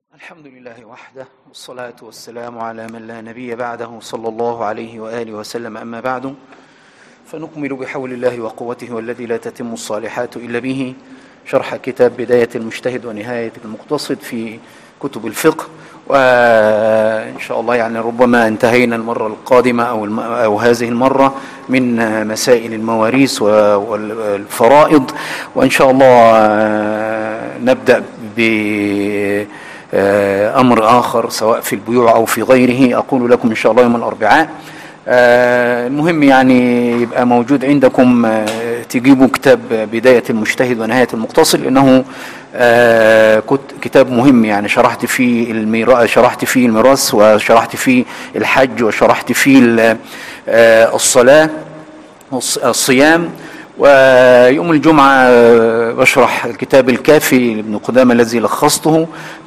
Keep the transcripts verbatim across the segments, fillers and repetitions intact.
الحمد لله وحده، والصلاة والسلام على من لا نبي بعده، صلى الله عليه وآله وسلم. أما بعد، فنكمل بحول الله وقوته والذي لا تتم الصالحات إلا به شرح كتاب بداية المجتهد ونهاية المقتصد في كتب الفقه. وإن شاء الله يعني ربما انتهينا المرة القادمة أو, الم... أو هذه المرة من مسائل المواريث والفرائض، وإن شاء الله نبدأ بأمر آخر سواء في البيوع أو في غيره أقول لكم إن شاء الله يوم الأربعاء. المهم يعني يبقى موجود عندكم تجيبوا كتاب بداية المجتهد ونهاية المقتصد، لأنه كتاب مهم. يعني شرحت فيه الميراث شرحت فيه الميراث وشرحت فيه الحج وشرحت فيه الصلاة والصيام. ويوم الجمعة بشرح الكتاب الكافي لابن قدامة الذي لخصته،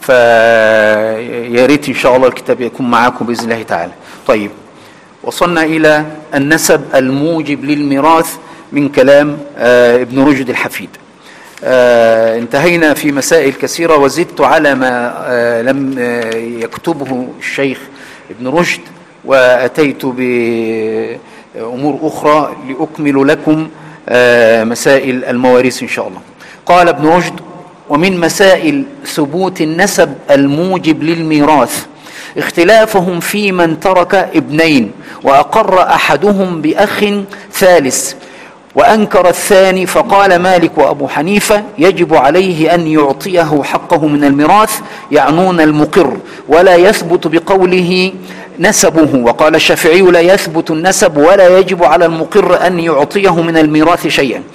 فيا ريت إن شاء الله الكتاب يكون معاكم بإذن الله تعالى. طيب، وصلنا إلى النسب الموجب للميراث من كلام ابن رشد الحفيد. انتهينا في مسائل كثيرة وزدت على ما لم يكتبه الشيخ ابن رشد، وأتيت بأمور أخرى لأكمل لكم مسائل المواريث إن شاء الله. قال ابن رشد: ومن مسائل ثبوت النسب الموجب للميراث اختلافهم في من ترك ابنين وأقر أحدهم بأخ ثالث وأنكر الثاني، فقال مالك وأبو حنيفة يجب عليه أن يعطيه حقه من الميراث، يعنون المقر، ولا يثبت بقوله نسبه. وقال الشافعي لا يثبت النسب ولا يجب على المقر أن يعطيه من الميراث شيئا.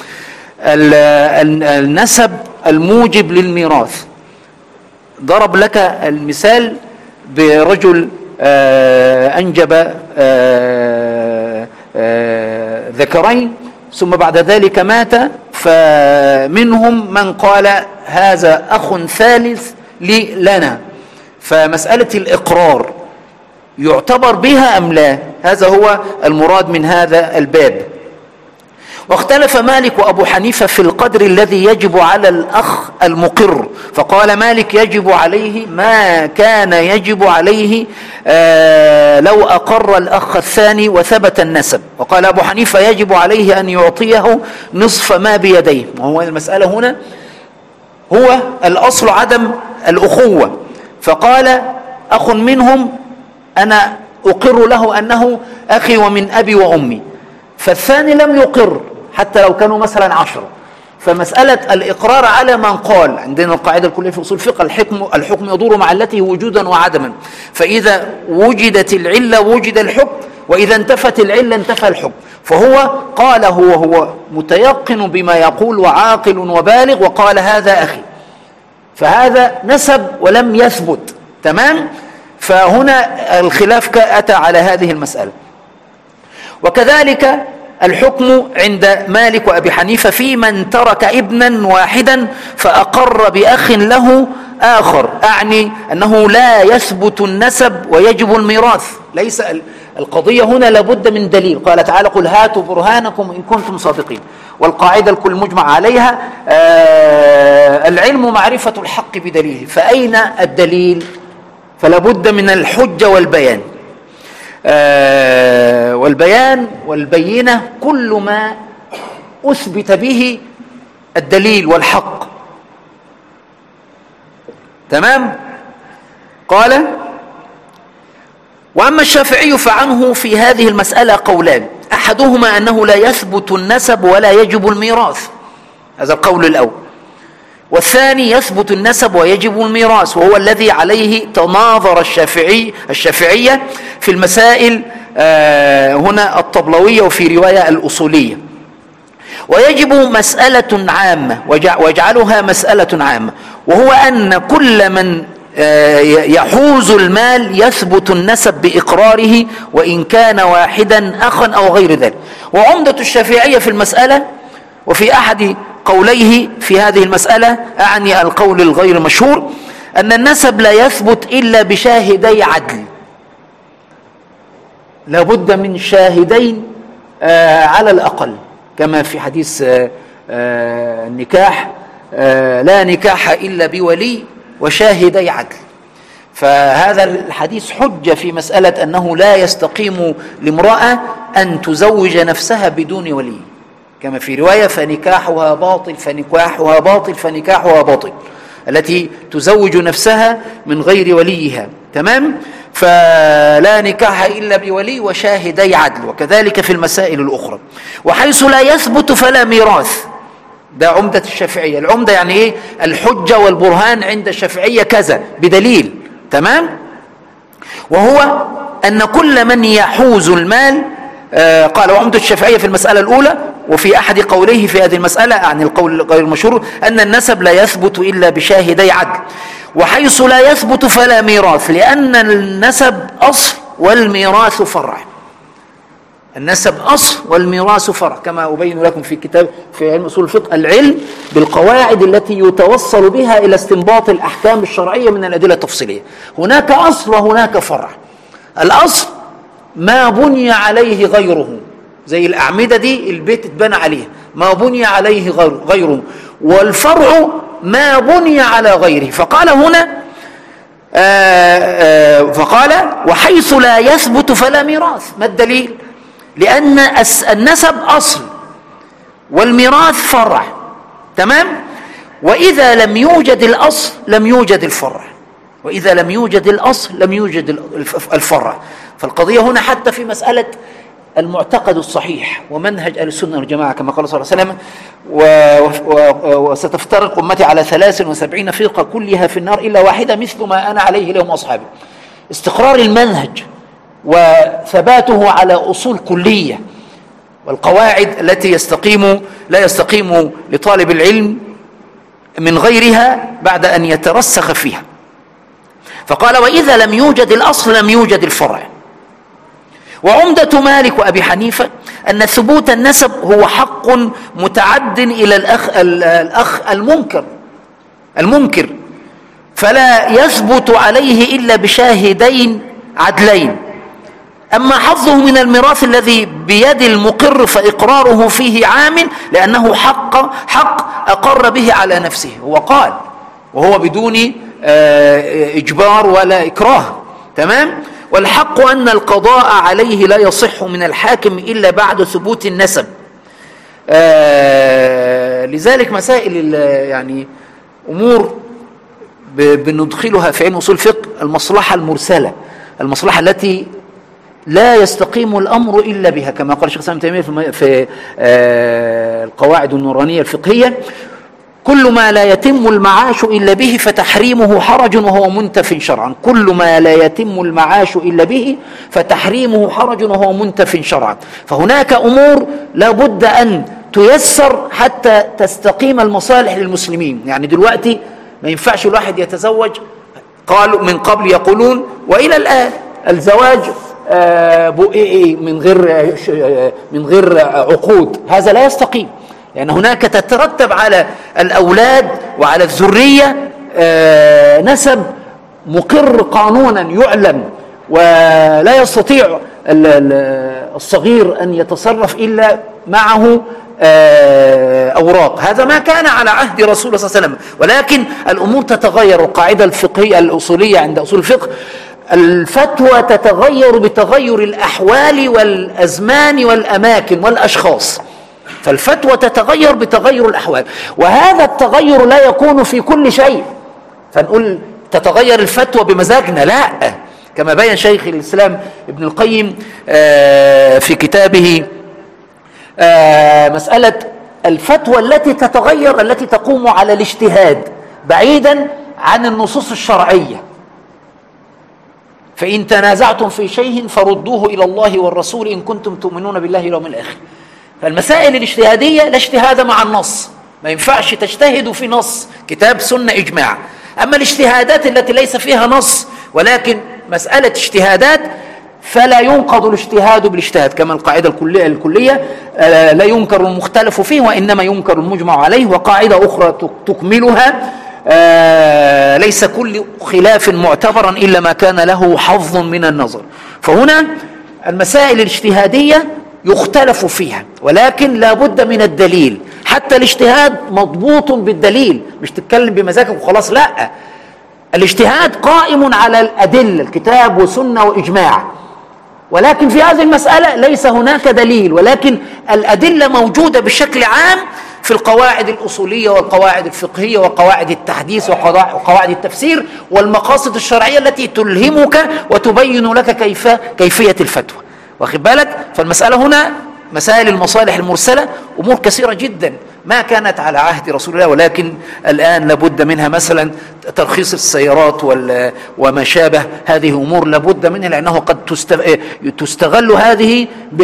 النسب الموجب للميراث، ضرب لك المثال برجل أنجب ذكرين ثم بعد ذلك مات، فمنهم من قال هذا أخ ثالث لي لنا، فمسألة الإقرار يعتبر بها أم لا؟ هذا هو المراد من هذا الباب. واختلف مالك وأبو حنيفة في القدر الذي يجب على الأخ المقر، فقال مالك يجب عليه ما كان يجب عليه آه لو أقر الأخ الثاني وثبت النسب، وقال أبو حنيفة يجب عليه أن يعطيه نصف ما بيديه. وهو المسألة هنا هو الأصل عدم الأخوة، فقال أخ منهم أنا أقر له أنه أخي ومن أبي وأمي، فالثاني لم يقر حتى لو كانوا مثلا عشرة. فمسألة الإقرار على من قال، عندنا القاعدة الكلية في أصول الفقه: الحكم الحكم يدور مع التي وجودا وعدما، فإذا وجدت العلة وجد الحكم، وإذا انتفت العلة انتفى الحكم. فهو قال هو هو متيقن بما يقول وعاقل وبالغ، وقال هذا أخي، فهذا نسب ولم يثبت. تمام؟ فهنا الخلاف أتى على هذه المسألة. وكذلك الحكم عند مالك وأبي حنيفة في من ترك ابنا واحدا فأقر بأخ له آخر، أعني أنه لا يثبت النسب ويجب الميراث. ليس القضية هنا لابد من دليل. قال تعالى: قل هاتوا برهانكم إن كنتم صادقين. والقاعدة الكل مجمع عليها آه العلم معرفة الحق بدليله، فأين الدليل؟ فلا بد من الحجة والبيان. آه والبيان والبينة كل ما أثبت به الدليل والحق. تمام؟ قال: وأما الشافعي فعنه في هذه المسألة قولان، أحدهما أنه لا يثبت النسب ولا يجب الميراث، هذا القول الأول، والثاني يثبت النسب ويجب الميراث، وهو الذي عليه تناظر الشافعي الشافعية في المسائل آه هنا الطبلوية وفي رواية الأصولية. ويجب مسألة عامة واجعلها مسألة عامة، وهو أن كل من آه يحوز المال يثبت النسب بإقراره وإن كان واحدا أخا أو غير ذلك. وعمدة الشافعية في المسألة وفي أحد قوليه في هذه المسألة، أعني القول الغير مشهور، أن النسب لا يثبت إلا بشاهدي عدل، لابد من شاهدين آه على الأقل، كما في حديث آه آه النكاح: آه لا نكاح إلا بولي وشاهدي عدل. فهذا الحديث حجة في مسألة أنه لا يستقيم لامرأة أن تزوج نفسها بدون ولي، كما في رواية فنكاحها باطل فنكاحها باطل فنكاحها باطل، التي تزوج نفسها من غير وليها. تمام؟ فلا نكاح إلا بولي وشاهدي عدل، وكذلك في المسائل الأخرى. وحيث لا يثبت فلا ميراث، ده عمدة الشافعية. العمدة يعني إيه؟ الحجة والبرهان عند الشافعية كذا بدليل. تمام؟ وهو أن كل من يحوز المال، آه قال وعمدة الشافعية في المسألة الأولى، وفي أحد قوليه في هذه المسألة عن القول غير المشهور أن النسب لا يثبت إلا بشاهدي عدل. وحيث لا يثبت فلا ميراث، لأن النسب أصل والميراث فرع. النسب أصل والميراث فرع، كما أبين لكم في كتاب في علم أصول الفقه العلم بالقواعد التي يتوصل بها إلى استنباط الأحكام الشرعية من الأدلة التفصيلية. هناك أصل وهناك فرع. الأصل ما بني عليه غيره، زي الأعمدة دي البيت اتبنى عليها، ما بني عليه غيره. والفرع ما بني على غيره. فقال هنا آآ آآ فقال وحيث لا يثبت فلا ميراث. ما الدليل؟ لأن النسب أصل والميراث فرع. تمام؟ وإذا لم يوجد الأصل لم يوجد الفرع، وإذا لم يوجد الأصل لم يوجد الفرع. فالقضية هنا حتى في مسألة المعتقد الصحيح ومنهج أهل السنة والجماعة كما قال صلى الله عليه وسلم وستفترق أمتي على ثلاث وسبعين فرقة كلها في النار إلا واحدة مثل ما أنا عليه اليوم أصحابي. استقرار المنهج وثباته على أصول كلية والقواعد التي يستقيم لا يستقيم لطالب العلم من غيرها بعد أن يترسخ فيها. فقال وإذا لم يوجد الأصل لم يوجد الفرع. وعمدة مالك وأبي حنيفة أن ثبوت النسب هو حق متعد إلى الأخ, الأخ المنكر المنكر فلا يثبت عليه إلا بشاهدين عدلين. أما حظه من الميراث الذي بيد المقر فإقراره فيه عامل لأنه حق, حق أقر به على نفسه. هو قال وهو بدون إجبار ولا إكراه. تمام؟ والحق أن القضاء عليه لا يصح من الحاكم إلا بعد ثبوت النسب. آه لذلك مسائل يعني أمور بندخلها في علم أصول الفقه، المصلحة المرسلة، المصلحة التي لا يستقيم الأمر إلا بها، كما قال الشيخ سامي تيمية في, في آه القواعد النورانية الفقهية: كل ما لا يتم المعاش إلا به فتحريمه حرج وهو منتف شرعا. كل ما لا يتم المعاش إلا به فتحريمه حرج وهو منتف شرعا. فهناك أمور لا بد أن تيسر حتى تستقيم المصالح للمسلمين. يعني دلوقتي ما ينفعش الواحد يتزوج، قالوا من قبل يقولون وإلى الآن الزواج من غير من غير عقود، هذا لا يستقيم، لأن هناك تترتب على الأولاد وعلى الذرية نسب مقر قانونا يعلم، ولا يستطيع الصغير أن يتصرف إلا معه أوراق. هذا ما كان على عهد رسول الله صلى الله عليه وسلم، ولكن الأمور تتغير. القاعدة الفقهية الأصولية عند أصول الفقه: الفتوى تتغير بتغير الأحوال والأزمان والأماكن والأشخاص. فالفتوى تتغير بتغير الأحوال، وهذا التغير لا يكون في كل شيء فنقول تتغير الفتوى بمزاجنا، لا، كما بين شيخ الإسلام ابن القيم في كتابه مسألة الفتوى التي تتغير التي تقوم على الاجتهاد بعيدا عن النصوص الشرعية. فإن تنازعتم في شيء فردوه إلى الله والرسول إن كنتم تؤمنون بالله واليوم الآخر. فالمسائل الاجتهادية لا اجتهاد مع النص، ما ينفعش تجتهدوا في نص كتاب سنة إجماع. أما الاجتهادات التي ليس فيها نص ولكن مسألة اجتهادات فلا ينقض الاجتهاد بالاجتهاد، كما القاعدة الكلية, الكلية لا ينكر المختلف فيه وإنما ينكر المجمع عليه. وقاعدة أخرى تكملها: ليس كل خلاف معتبرا إلا ما كان له حظ من النظر. فهنا المسائل الاجتهادية يختلف فيها، ولكن لا بد من الدليل. حتى الاجتهاد مضبوط بالدليل، مش تتكلم بمزاجك وخلاص، لا، الاجتهاد قائم على الأدلة، الكتاب والسنة وإجماع، ولكن في هذه المسألة ليس هناك دليل، ولكن الأدلة موجودة بشكل عام في القواعد الأصولية والقواعد الفقهية وقواعد التحديث وقواعد التفسير والمقاصد الشرعية التي تلهمك وتبين لك كيف كيفية الفتوى. واخد بالك؟ فالمسألة هنا مسائل المصالح المرسلة أمور كثيرة جدا ما كانت على عهد رسول الله، ولكن الآن لابد منها. مثلا ترخيص السيارات وما شابه، هذه أمور لابد منها، لأنه قد تستغل هذه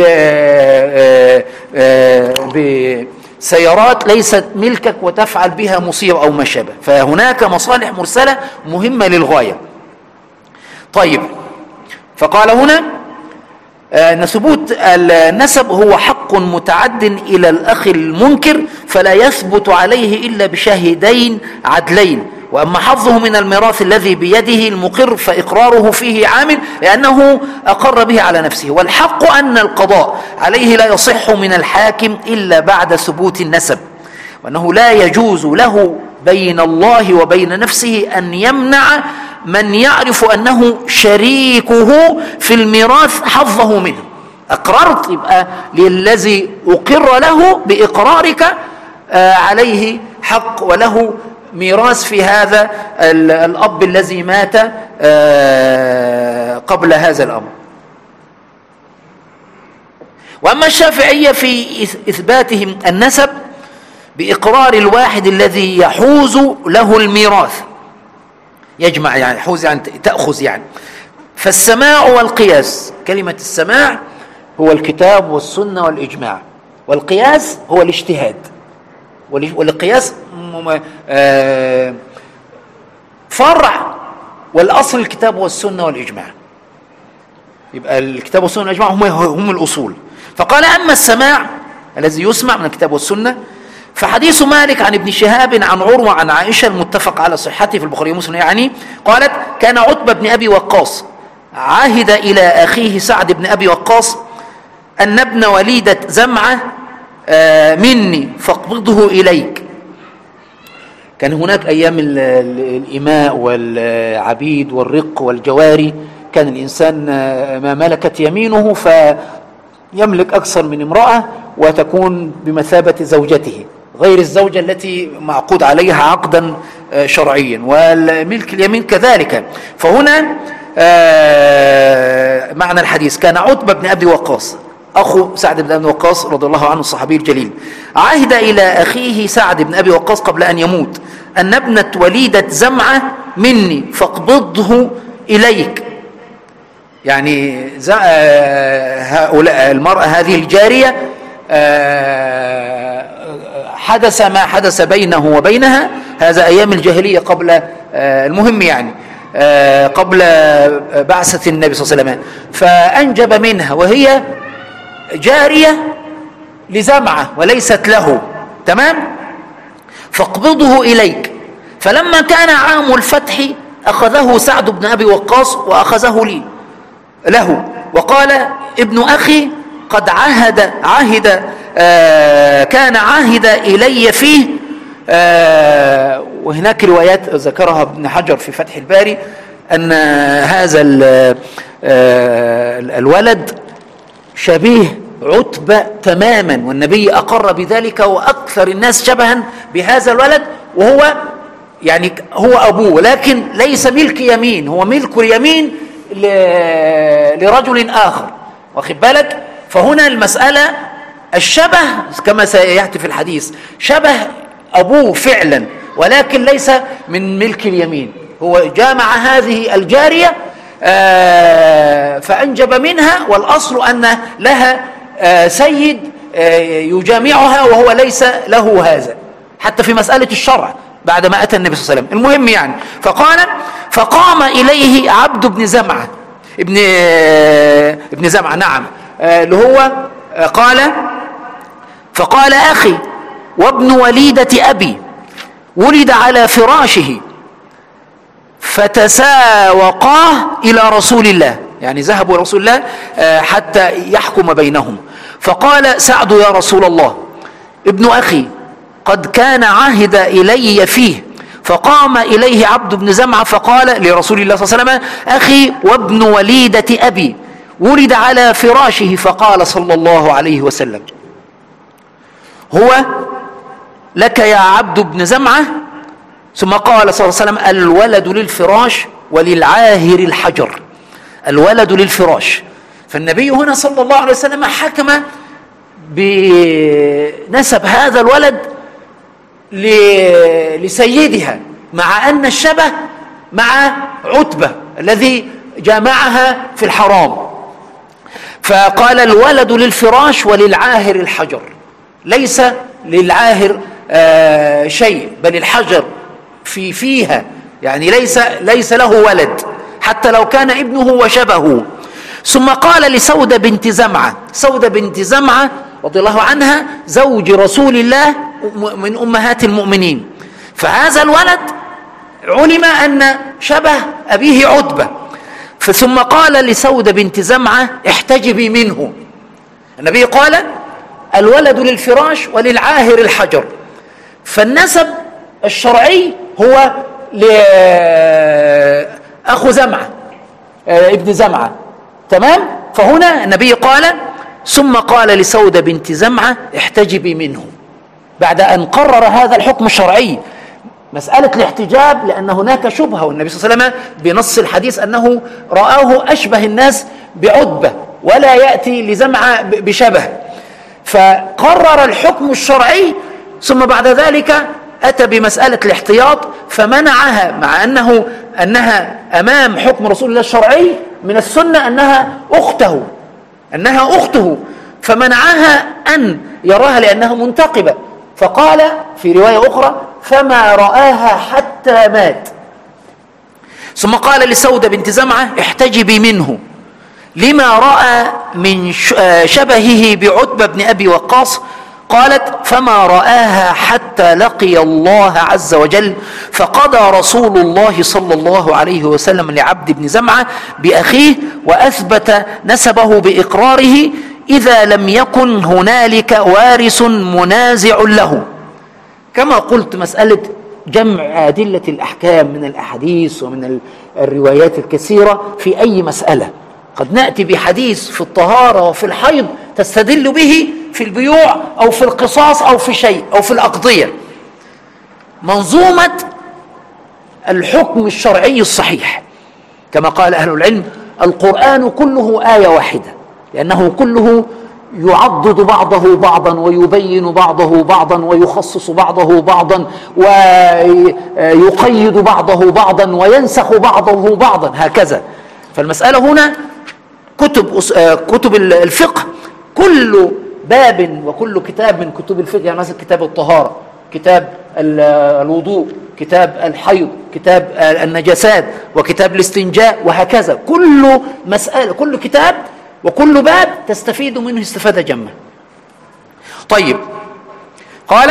بسيارات ليست ملكك وتفعل بها مصيبة أو ما شابه. فهناك مصالح مرسلة مهمة للغاية. طيب، فقال هنا أن ثبوت النسب هو حق متعد إلى الأخ المنكر، فلا يثبت عليه إلا بشاهدين عدلين. وأما حظه من الميراث الذي بيده المقر فإقراره فيه عامل، لأنه أقر به على نفسه. والحق أن القضاء عليه لا يصح من الحاكم إلا بعد ثبوت النسب، وأنه لا يجوز له بين الله وبين نفسه أن يمنع من يعرف أنه شريكه في الميراث حظه منه. أقررت، يبقى للذي أقر له بإقرارك عليه حق وله ميراث في هذا الأب الذي مات قبل هذا الأمر. وأما الشافعية في إثباتهم النسب بإقرار الواحد الذي يحوز له الميراث، يجمع يعني يحوز يعني تأخذ يعني. فالسماع والقياس، كلمة السماع هو الكتاب والسنة والإجماع، والقياس هو الاجتهاد. والقياس فرع، والأصل الكتاب والسنة والإجماع. يبقى الكتاب والسنة والإجماع هم هم الأصول. فقال أما السماع الذي يسمع من الكتاب والسنة فحديث مالك عن ابن شهاب عن عروة عن عائشة المتفق على صحته في البخاري ومسلم، يعني قالت: كان عتبة بن أبي وقاص عهد إلى أخيه سعد بن أبي وقاص أن ابن وليدة زمعة مني فاقبضه إليك. كان هناك أيام الإماء والعبيد والرق والجواري، كان الإنسان ما ملكت يمينه فيملك أكثر من امرأة وتكون بمثابة زوجته، غير الزوجة التي معقود عليها عقدا شرعيا، والملك اليمين كذلك. فهنا معنى الحديث: كان عتبة بن أبي وقاص أخو سعد بن أبي وقاص رضي الله عنه الصحابي الجليل، عهد إلى أخيه سعد بن أبي وقاص قبل أن يموت أن ابنة وليدة زمعة مني فاقبضه إليك. يعني هؤلاء المرأة هذه الجارية حدث ما حدث بينه وبينها، هذا أيام الجاهلية قبل المهم يعني قبل بعثة النبي صلى الله عليه وسلم، فأنجب منها وهي جارية لزمعة وليست له، تمام؟ فاقبضه إليك. فلما كان عام الفتح أخذه سعد بن أبي وقاص وأخذه لي له، وقال: ابن أخي قد عهد عهد آه كان عهد إلي فيه. آه وهناك روايات ذكرها ابن حجر في فتح الباري أن هذا آه الولد شبيه عتبة تماما، والنبي أقر بذلك، وأكثر الناس شبها بهذا الولد، وهو يعني هو أبوه، ولكن ليس ملك يمين، هو ملك اليمين لرجل آخر. واخد بالك؟ فهنا المسألة الشبه كما سيأتي في الحديث، شبه أبوه فعلا، ولكن ليس من ملك اليمين. هو جامع هذه الجارية فأنجب منها، والأصل أن لها سيد يجامعها وهو ليس له هذا، حتى في مسألة الشرع بعد ما أتى النبي صلى الله عليه وسلم. المهم يعني، فقال: فقام إليه عبد بن زمعة ابن ابن زمعة، نعم، اللي هو قال: فقال: أخي وابن وليدة أبي ولد على فراشه، فتساوقاه إلى رسول الله، يعني ذهبوا رسول الله حتى يحكم بينهم. فقال سعد: يا رسول الله، ابن أخي قد كان عهد إلي فيه، فقام إليه عبد بن زمعة فقال لرسول الله صلى الله عليه وسلم: أخي وابن وليدة أبي ولد على فراشه. فقال صلى الله عليه وسلم: هو لك يا عبد بن زمعة. ثم قال صلى الله عليه وسلم: الولد للفراش وللعاهر الحجر. الولد للفراش. فالنبي هنا صلى الله عليه وسلم حكم بنسب هذا الولد لسيدها، مع أن الشبه مع عتبة الذي جامعها في الحرام. فقال: الولد للفراش وللعاهر الحجر. ليس للعاهر آه شيء، بل الحجر في فيها، يعني ليس ليس له ولد حتى لو كان ابنه وشبهه. ثم قال لسودة بنت زمعة. سودة بنت زمعة رضي الله عنها زوج رسول الله من أمهات المؤمنين. فهذا الولد علم أن شبه أبيه عتبة. ثم قال لسودة بنت زمعة: احتجبي منه. النبي قال: الولد للفراش وللعاهر الحجر. فالنسب الشرعي هو لأخو زمعة ابن زمعة، تمام؟ فهنا النبي قال: ثم قال لسودة بنت زمعة: احتجبي منه، بعد أن قرر هذا الحكم الشرعي. مسألة الاحتجاب لأن هناك شبهة، والنبي صلى الله عليه وسلم بنص الحديث أنه رآه أشبه الناس بعتبة ولا يأتي لزمعة بشبه، فقرر الحكم الشرعي. ثم بعد ذلك أتى بمسألة الاحتياط فمنعها، مع أنه أنها أمام حكم رسول الله الشرعي. من السنة أنها أخته أنها أخته فمنعها أن يراها لأنها منتقبة. فقال في رواية أخرى: فما رآها حتى مات. ثم قال لسودة بنت زمعة: احتجبي منه، لما رأى من شبهه بعتبة بن أبي وقاص. قالت: فما رآها حتى لقي الله عز وجل. فقضى رسول الله صلى الله عليه وسلم لعبد بن زمعة بأخيه، وأثبت نسبه بإقراره إذا لم يكن هنالك وارث منازع له. كما قلت، مسألة جمع أدلة الأحكام من الأحاديث ومن الروايات الكثيرة في أي مسألة. قد نأتي بحديث في الطهارة وفي الحيض تستدل به في البيوع أو في القصاص أو في شيء أو في الأقضية. منظومة الحكم الشرعي الصحيح كما قال أهل العلم: القرآن كله آية واحدة، لأنه كله يعضد بعضه بعضا ويبين بعضه بعضا ويخصص بعضه بعضا ويقيد بعضه بعضا وينسخ بعضه بعضا، هكذا. فالمسألة هنا كتب كتب الفقه، كل باب وكل كتاب من كتب الفقه، يعني مثلا كتاب الطهارة، كتاب الوضوء، كتاب الحيض، كتاب النجاسات، وكتاب الاستنجاء، وهكذا. كل مسألة كل كتاب وكل باب تستفيد منه استفادة جمة. طيب، قال: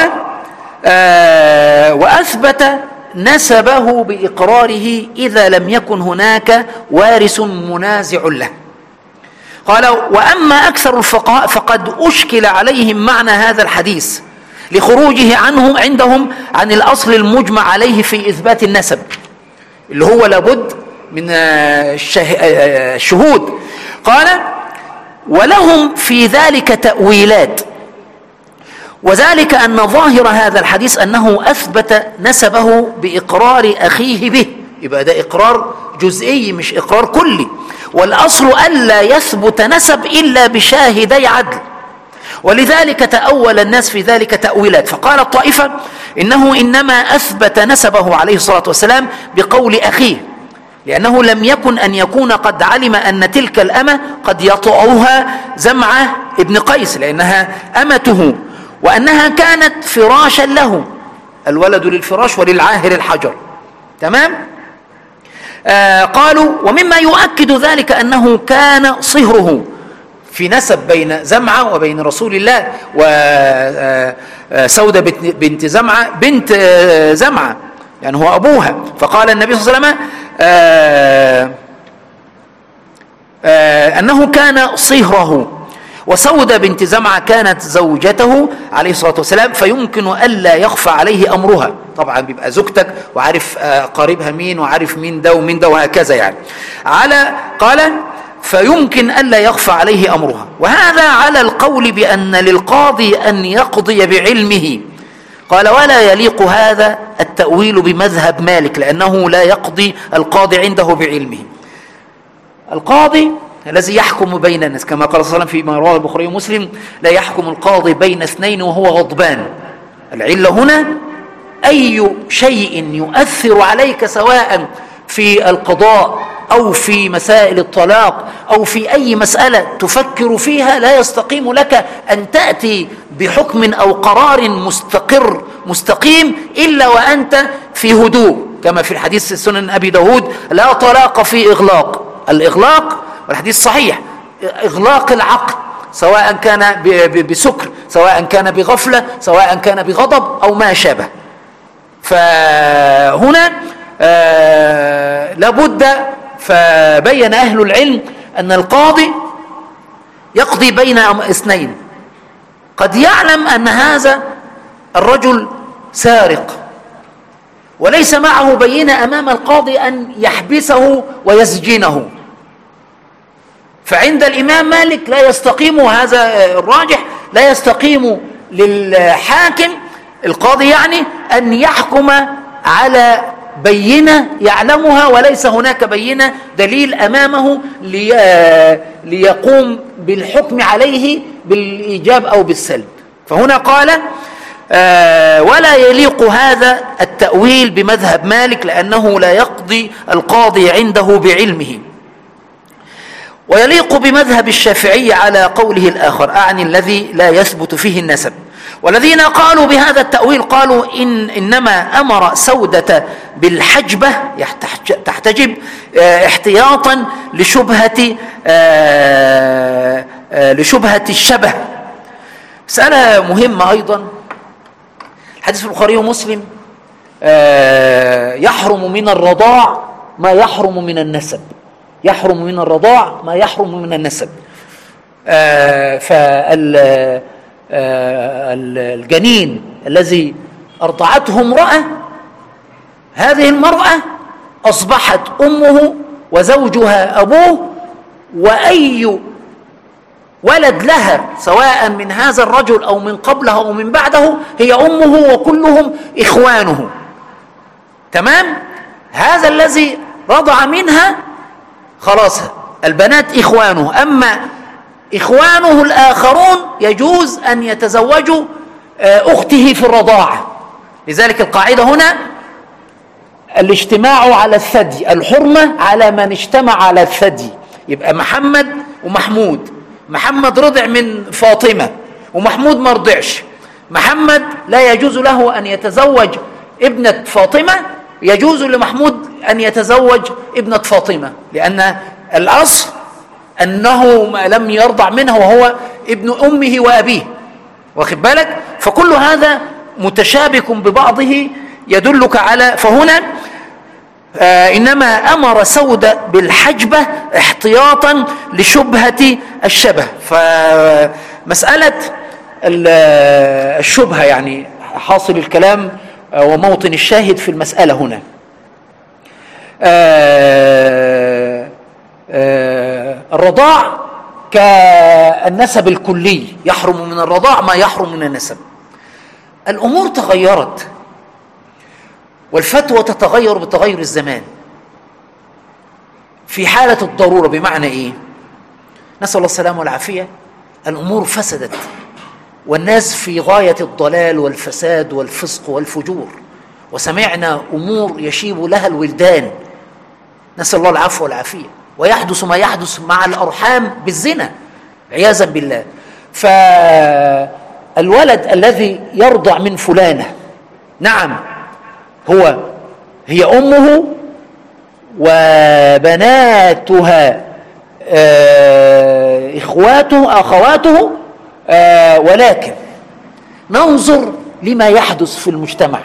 آه وأثبت نسبه بإقراره إذا لم يكن هناك وارث منازع له. قال: وأما أكثر الفقهاء فقد أشكل عليهم معنى هذا الحديث لخروجه عنهم عندهم عن الأصل المجمع عليه في إثبات النسب، اللي هو لابد من الشهود. قال: ولهم في ذلك تأويلات، وذلك أن ظاهر هذا الحديث أنه أثبت نسبه بإقرار أخيه به، يبقى ده إقرار جزئي مش إقرار كلي. والأصل ألا يثبت نسب إلا بشاهدي عدل، ولذلك تأول الناس في ذلك تأويلات. فقال الطائفة: إنه إنما أثبت نسبه عليه الصلاة والسلام بقول أخيه، لأنه لم يكن أن يكون قد علم أن تلك الأمة قد يطأها زمعة ابن قيس لأنها أمته، وأنها كانت فراشا له، الولد للفراش وللعاهر الحجر، تمام؟ آه قالوا: ومما يؤكد ذلك أنه كان صهره في نسب بين زمعة وبين رسول الله، وسودة بنت زمعة بنت زمعة، يعني هو أبوها. فقال النبي صلى الله عليه وسلم آه آه أنه كان صهره، وسودة بنت زمعة كانت زوجته عليه الصلاة والسلام، فيمكن ألا يخفى عليه أمرها، طبعا بيبقى زوجتك وعارف قريبها مين وعارف مين ده ومين ده وهكذا يعني. على قال فيمكن ألا يخفى عليه أمرها، وهذا على القول بأن للقاضي أن يقضي بعلمه. قال ولا يليق هذا التأويل بمذهب مالك لأنه لا يقضي القاضي عنده بعلمه. القاضي الذي يحكم بين الناس كما قال صلى الله عليه وسلم فيما رواه البخاري ومسلم لا يحكم القاضي بين اثنين وهو غضبان. العلة هنا أي شيء يؤثر عليك سواء في القضاء أو في مسائل الطلاق أو في أي مسألة تفكر فيها لا يستقيم لك أن تأتي بحكم أو قرار مستقر مستقيم إلا وأنت في هدوء، كما في الحديث سنن أبي داود لا طلاق في إغلاق. الإغلاق والحديث صحيح إغلاق العقد سواء كان بسكر سواء كان بغفلة سواء كان بغضب أو ما شابه. فهنا آه لابد فبين أهل العلم أن القاضي يقضي بين اثنين، قد يعلم أن هذا الرجل سارق وليس معه بينة أمام القاضي أن يحبسه ويسجنه، فعند الإمام مالك لا يستقيم، هذا الراجح لا يستقيم للحاكم القاضي يعني أن يحكم على بينة يعلمها وليس هناك بينة دليل أمامه ليقوم بالحكم عليه بالإيجاب أو بالسلب. فهنا قال آه ولا يليق هذا التأويل بمذهب مالك لأنه لا يقضي القاضي عنده بعلمه، ويليق بمذهب الشافعي على قوله الآخر أعني الذي لا يثبت فيه النسب. والذين قالوا بهذا التأويل قالوا إن إنما أمر سودة بالحجبة تحتجب احتياطا لشبهة لشبهة الشبه. مسألة مهمة أيضا، الحديث في البخاري ومسلم يحرم من الرضاع ما يحرم من النسب، يحرم من الرضاع ما يحرم من النسب. فال الجنين الذي أرضعته امرأة، هذه المرأة أصبحت أمه وزوجها أبوه، وأي ولد لها سواء من هذا الرجل أو من قبله أو من بعده هي أمه وكلهم إخوانه. تمام؟ هذا الذي رضع منها خلاص البنات إخوانه، أما إخوانه الآخرون يجوز أن يتزوجوا أخته في الرضاعة. لذلك القاعدة هنا الاجتماع على الثدي، الحرمة على من اجتمع على الثدي. يبقى محمد ومحمود، محمد رضع من فاطمة ومحمود ما رضعش، محمد لا يجوز له أن يتزوج ابنة فاطمة، يجوز لمحمود أن يتزوج ابنة فاطمة، لأن الأصل أنه لم يرضع منها وهو ابن أمه وأبيه، واخد بالك؟ فكل هذا متشابك ببعضه يدلك على. فهنا آه إنما أمر سودة بالحجبة احتياطا لشبهة الشبه. فمسألة الشبهة يعني حاصل الكلام وموطن الشاهد في المسألة هنا. آه آه الرضاع كالنسب الكلي، يحرم من الرضاع ما يحرم من النسب. الأمور تغيرت والفتوى تتغير بتغير الزمان في حالة الضرورة. بمعنى إيه؟ نسأل الله السلامة والعافية. الأمور فسدت والناس في غاية الضلال والفساد والفسق والفجور، وسمعنا أمور يشيب لها الولدان، نسأل الله العفو والعافية. ويحدث ما يحدث مع الأرحام بالزنا عياذا بالله. فالولد الذي يرضع من فلانة، نعم هو هي أمه وبناتها إخواته أخواته، ولكن ننظر لما يحدث في المجتمع.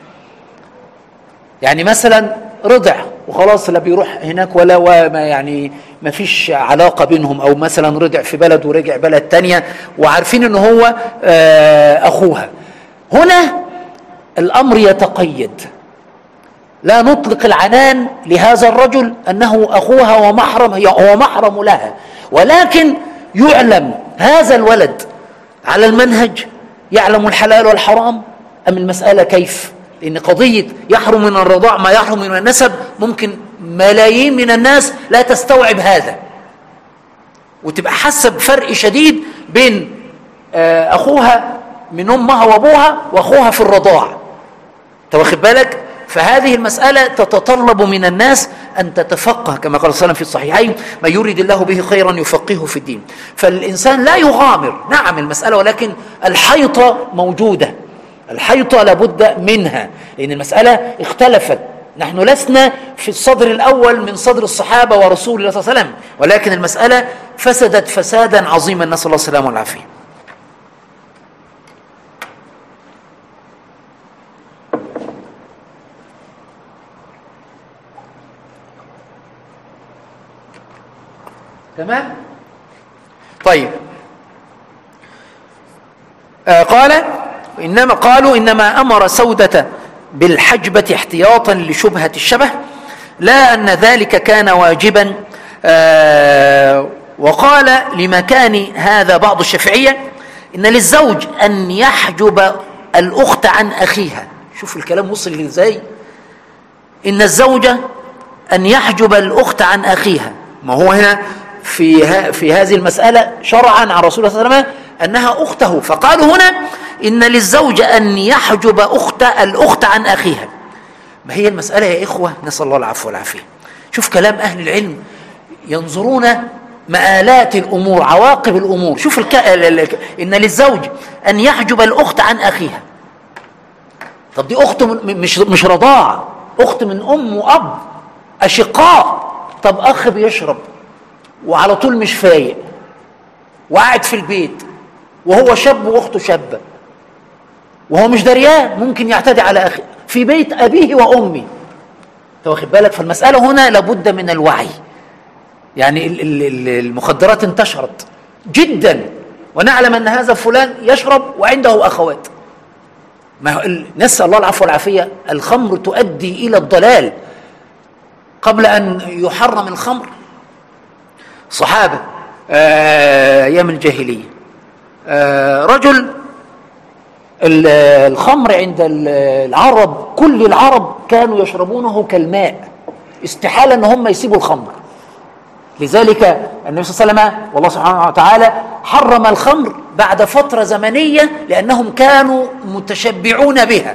يعني مثلا رضع وخلاص لا بيروح هناك ولا وما يعني ما فيش علاقة بينهم، أو مثلا رضع في بلد ورجع بلد تانية وعارفين إنه هو أخوها. هنا الأمر يتقيد، لا نطلق العنان لهذا الرجل أنه أخوها ومحرم، هو محرم لها، ولكن يعلم هذا الولد على المنهج، يعلم الحلال والحرام أم المسألة كيف؟ لأن قضية يحرم من الرضاع ما يحرم من النسب ممكن ملايين من الناس لا تستوعب هذا، وتبقى حاسة بفرق شديد بين أخوها من أمها وأبوها وأخوها في الرضاع. واخد بالك؟ فهذه المسألة تتطلب من الناس أن تتفقه، كما قال صلى الله عليه وسلم في الصحيحين: من يريد الله به خيرا يفقهه في الدين. فالإنسان لا يغامر، نعم المسألة، ولكن الحيطة موجودة، الحيطة لابد منها، لأن المسألة اختلفت. نحن لسنا في الصدر الأول من صدر الصحابة ورسول الله صلى الله عليه وسلم، ولكن المسألة فسدت فسادا عظيما، نسأل الله السلامة والعافية. تمام؟ طيب، آه قال إنما قالوا إنما أمر سودة بالحجبة احتياطا لشبهة الشبه، لا أن ذلك كان واجبا. آه وقال لمكان هذا بعض الشافعية: إن للزوج أن يحجب الأخت عن أخيها. شوف الكلام وصل إزاي؟ إن الزوجة أن يحجب الأخت عن أخيها، ما هو هنا في في هذه المسألة شرعا عن رسول الله صلى الله عليه وسلم أنها أخته، فقالوا هنا إن للزوج أن يحجب أخت الأخت عن أخيها. ما هي المسألة يا إخوة؟ نسأل الله العفو والعافية. شوف كلام أهل العلم، ينظرون مآلات الأمور، عواقب الأمور. شوف الك... إن للزوج أن يحجب الأخت عن أخيها. طب دي أخت من... مش مش رضاعة، أخت من أم وأب، أشقاء. طب أخ بيشرب وعلى طول مش فايق وقاعد في البيت وهو شاب واخته شابه وهو مش دريان، ممكن يعتدي على اخيه في بيت ابيه وامه. انت واخد بالك؟ فالمساله هنا لابد من الوعي. يعني المخدرات انتشرت جدا، ونعلم ان هذا فلان يشرب وعنده اخوات. ما نسال الله العفو والعافيه. الخمر تؤدي الى الضلال. قبل ان يحرم الخمر صحابة أيام الجاهلية، رجل الخمر عند العرب، كل العرب كانوا يشربونه كالماء، استحالة ان هم يسيبوا الخمر. لذلك النبي صلى الله عليه وسلم والله سبحانه وتعالى حرم الخمر بعد فترة زمنية لأنهم كانوا متشبعون بها.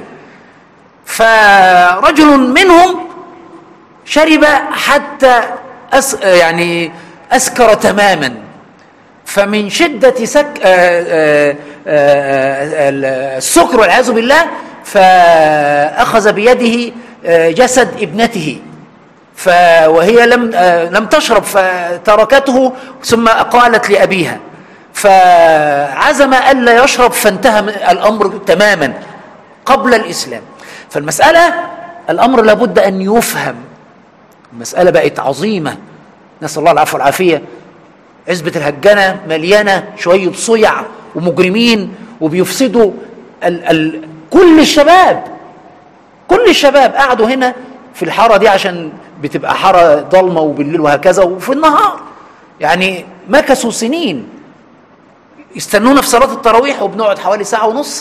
فرجل منهم شرب حتى أس يعني أسكر تماما، فمن شدة سك آآ آآ السكر والعياذ بالله فأخذ بيده جسد ابنته، وهي لم لم تشرب فتركته، ثم قالت لأبيها فعزم ألا يشرب، فانتهى الأمر تماما قبل الإسلام. فالمسألة الأمر لابد أن يفهم. المسألة بقت عظيمة، نسأل الله العفو والعافية. عزبة الهجنة مليانة شوية صيع ومجرمين وبيفسدوا ال ال كل الشباب كل الشباب قعدوا هنا في الحارة دي عشان بتبقى حارة ضلمة وبالليل وهكذا، وفي النهار يعني مكثوا سنين يستنونا في صلاة التراويح وبنقعد حوالي ساعة ونص،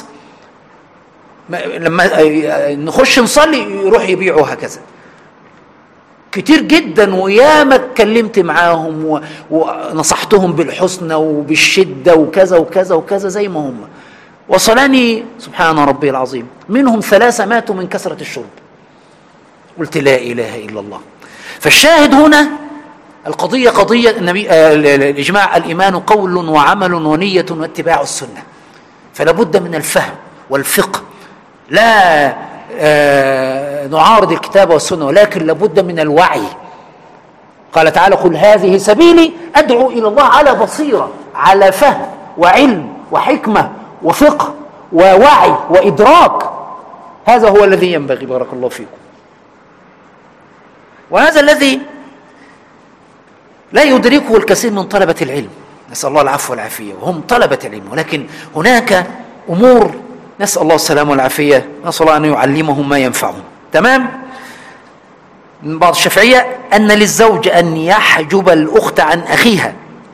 لما نخش نصلي يروح يبيعوا هكذا كتير جدا. وياما اتكلمت معاهم ونصحتهم بالحسنى وبالشدة وكذا وكذا وكذا زي ما هم. وصلني سبحان ربي العظيم منهم ثلاثة ماتوا من كثرة الشرب. قلت لا إله إلا الله. فالشاهد هنا القضية قضية النبي آه الإجماع، الإيمان قول وعمل ونية واتباع السنة. فلا بد من الفهم والفقه، لا آه نعارض الكتاب والسنة، ولكن لابد من الوعي. قال تعالى: قل هذه سبيلي أدعو إلى الله على بصيرة، على فهم وعلم وحكمة وفقه ووعي وإدراك. هذا هو الذي ينبغي. بارك الله فيكم. وهذا الذي لا يدركه الكثير من طلبة العلم، نسأل الله العفو والعافية، وهم طلبة العلم، ولكن هناك أمور نسأل الله السلامة والعافية، نسأل الله أن يعلمهم ما ينفعهم. تمام. من بعض الشافعية أن للزوج أن يحجب الأخت عن أخيها.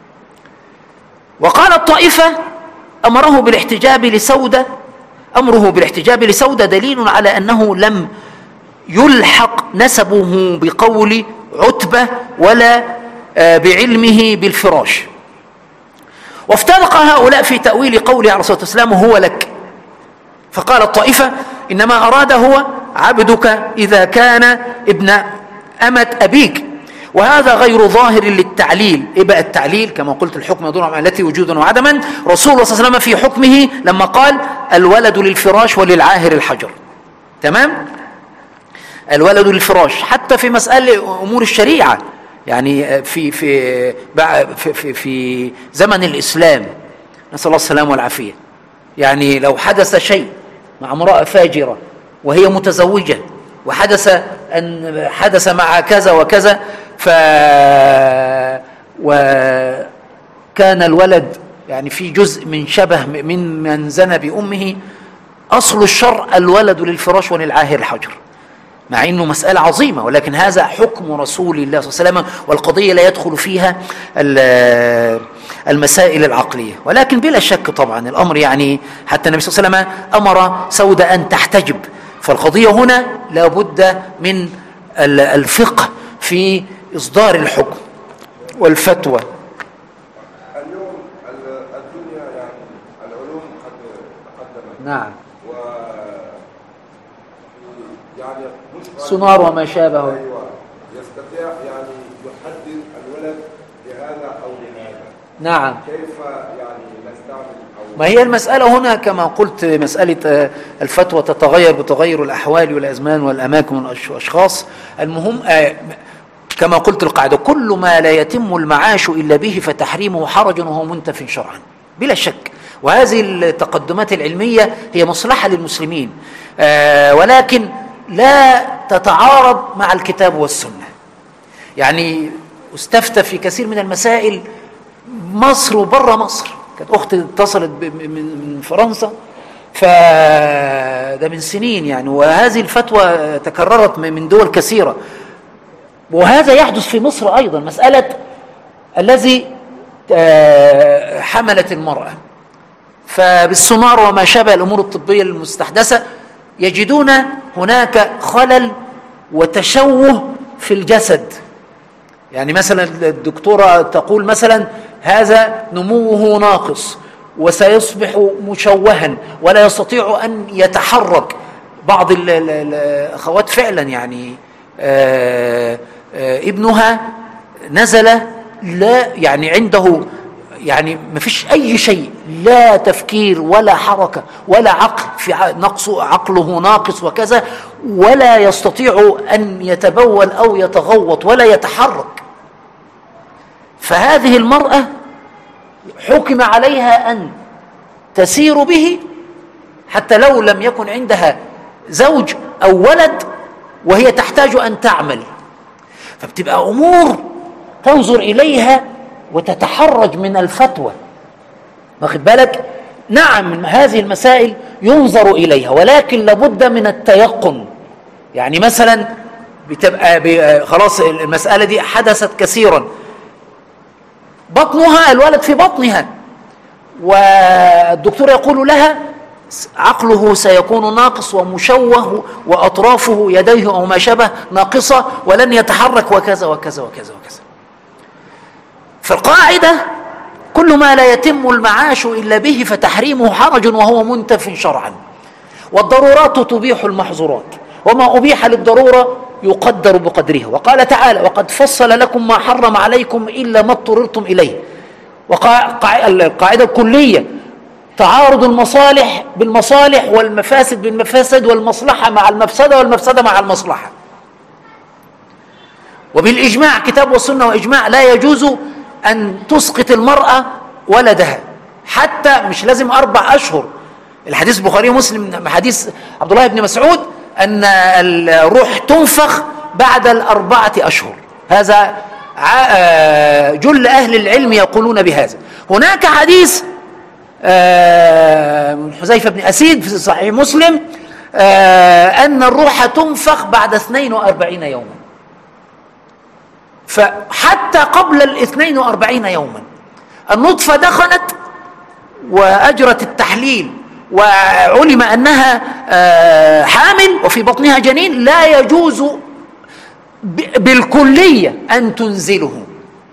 وقال الطائفة أمره بالاحتجاب لسودة أمره بالاحتجاب لسودة دليل على أنه لم يلحق نسبه بقول عتبة ولا بعلمه بالفراش. وافترق هؤلاء في تأويل قوله عليه الصلاة والسلام هو لك، فقال الطائفة إنما أراد هو عبدك إذا كان ابن أمة أبيك، وهذا غير ظاهر للتعليل. إيه بقى التعليل؟ كما قلت الحكم يدور على التي وجودا وعدما. رسول الله صلى الله عليه وسلم في حكمه لما قال الولد للفراش وللعاهر الحجر. تمام. الولد للفراش حتى في مسألة أمور الشريعة، يعني في في في في, في زمن الإسلام نسأل الله السلامة والعافية، يعني لو حدث شيء مع امرأة فاجرة وهي متزوجة وحدث أن حدث مع كذا وكذا ف وكان الولد يعني في جزء من شبه من من زنى بأمه، أصل الشرع الولد للفراش وللعاهر الحجر، مع أنه مسألة عظيمة، ولكن هذا حكم رسول الله صلى الله عليه وسلم، والقضية لا يدخل فيها المسائل العقلية. ولكن بلا شك طبعا الأمر يعني حتى النبي صلى الله عليه وسلم أمر سودة أن تحتجب، فالقضية هنا لا بد من الفقه في إصدار الحكم والفتوى. اليوم الدنيا يعني العلوم قد تقدمت، نعم، و يعني سونار وما شابه، أيوة يستطيع يعني يحدد الولد لهذا أو لهذا. نعم. كيف يعني نستعمل أو ما هي المسألة هنا كما قلت مسألة الفتوى تتغير بتغير الأحوال والأزمان والأماكن والأشخاص. المهم كما قلت القاعدة كل ما لا يتم المعاش إلا به فتحريمه حرج وهو منتف شرعا بلا شك. وهذه التقدمات العلمية هي مصلحة للمسلمين، ولكن لا تتعارض مع الكتاب والسنة. يعني استفتى في كثير من المسائل مصر وبره مصر. كانت أختي اتصلت من فرنسا فده من سنين يعني، وهذه الفتوى تكررت من دول كثيرة، وهذا يحدث في مصر أيضا. مسألة الذي حملت المرأة فبالسونار وما شابه الأمور الطبية المستحدثة يجدون هناك خلل وتشوه في الجسد. يعني مثلا الدكتورة تقول مثلا هذا نموه ناقص وسيصبح مشوها ولا يستطيع أن يتحرك. بعض الأخوات فعلا يعني آآ آآ ابنها نزل لا يعني عنده يعني ما فيش أي شيء، لا تفكير ولا حركة ولا عقل، في نقص عقله ناقص وكذا، ولا يستطيع أن يتبول أو يتغوط ولا يتحرك. فهذه المرأة حكم عليها أن تسير به حتى لو لم يكن عندها زوج أو ولد، وهي تحتاج أن تعمل. فبتبقى أمور تنظر إليها وتتحرج من الفتوى، واخد بالك؟ نعم هذه المسائل ينظر إليها، ولكن لابد من التيقن. يعني مثلا بتبقى خلاص المسألة دي حدثت كثيرا، بطنها الولد في بطنها والدكتور يقول لها عقله سيكون ناقص ومشوه وأطرافه يديه أو ما شابه ناقصة ولن يتحرك وكذا وكذا وكذا وكذا. فالقاعدة كل ما لا يتم المعاش إلا به فتحريمه حرج وهو منتف شرعا. والضرورات تبيح المحظورات، وما أبيح للضرورة يقدر بقدرها. وقال تعالى وقد فصل لكم ما حرم عليكم إلا ما اضطررتم إليه. والقاعدة الكلية تعارض المصالح بالمصالح والمفاسد بالمفاسد والمصلحة مع المفسدة والمفسدة مع المصلحة. وبالإجماع كتاب والسنة وإجماع لا يجوز أن تسقط المرأة ولدها حتى مش لازم أربع أشهر. الحديث البخاري ومسلم حديث عبد الله بن مسعود أن الروح تنفخ بعد الأربعة أشهر. هذا جل أهل العلم يقولون بهذا. هناك حديث من حذيفة بن أسيد في صحيح مسلم أن الروح تنفخ بعد اثنين وأربعين يوما. فحتى قبل الاثنين وأربعين يوما النطفة دخلت وأجرت التحليل وعلم أنها حامل وفي بطنها جنين، لا يجوز بالكلية أن تنزله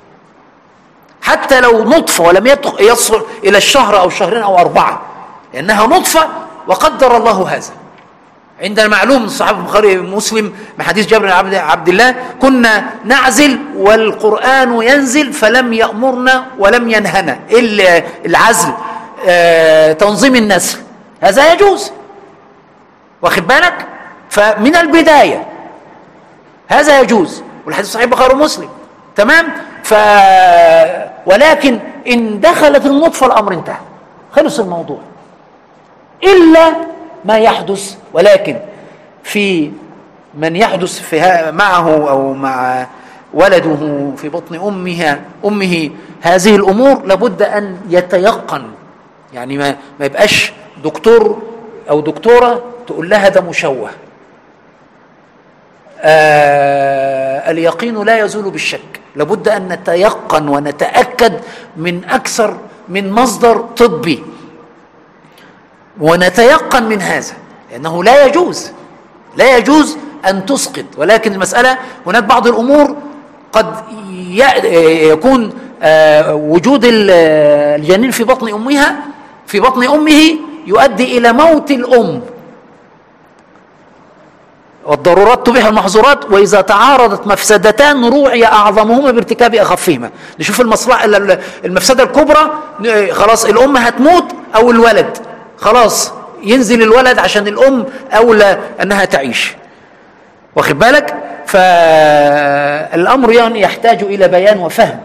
حتى لو نطفة ولم يصل إلى الشهر أو شهرين أو أربعة، لأنها نطفة وقدر الله هذا. عندنا معلوم الصحابة البخاري مسلم من حديث جابر بن عبد الله: كنا نعزل والقرآن ينزل فلم يأمرنا ولم ينهنا. العزل آه تنظيم النسل هذا يجوز، واخد بالك؟ فمن البداية هذا يجوز، والحديث صحيح البخاري ومسلم، تمام؟ ف ولكن إن دخلت النطفة الأمر انتهى، خلص الموضوع، إلا ما يحدث. ولكن في من يحدث في معه أو مع ولده في بطن أمها أمه هذه الأمور لابد أن يتيقن، يعني ما, ما يبقاش دكتور أو دكتورة تقول لها ده مشوه. آه اليقين لا يزول بالشك، لابد أن نتيقن ونتأكد من أكثر من مصدر طبي، ونتيقن من هذا، لأنه لا يجوز لا يجوز أن تسقط. ولكن المسألة هناك بعض الأمور قد يكون وجود الجنين في بطن أمها في بطن أمه يؤدي إلى موت الأم، والضرورات تبيح المحظورات، وإذا تعارضت مفسدتان روعي أعظمهما بارتكاب أخفهما. نشوف المصلحة المفسدة الكبرى، خلاص الأم هتموت أو الولد، خلاص ينزل الولد عشان الأم أولى أنها تعيش، واخد بالك؟ فالأمر يعني يحتاج إلى بيان وفهم.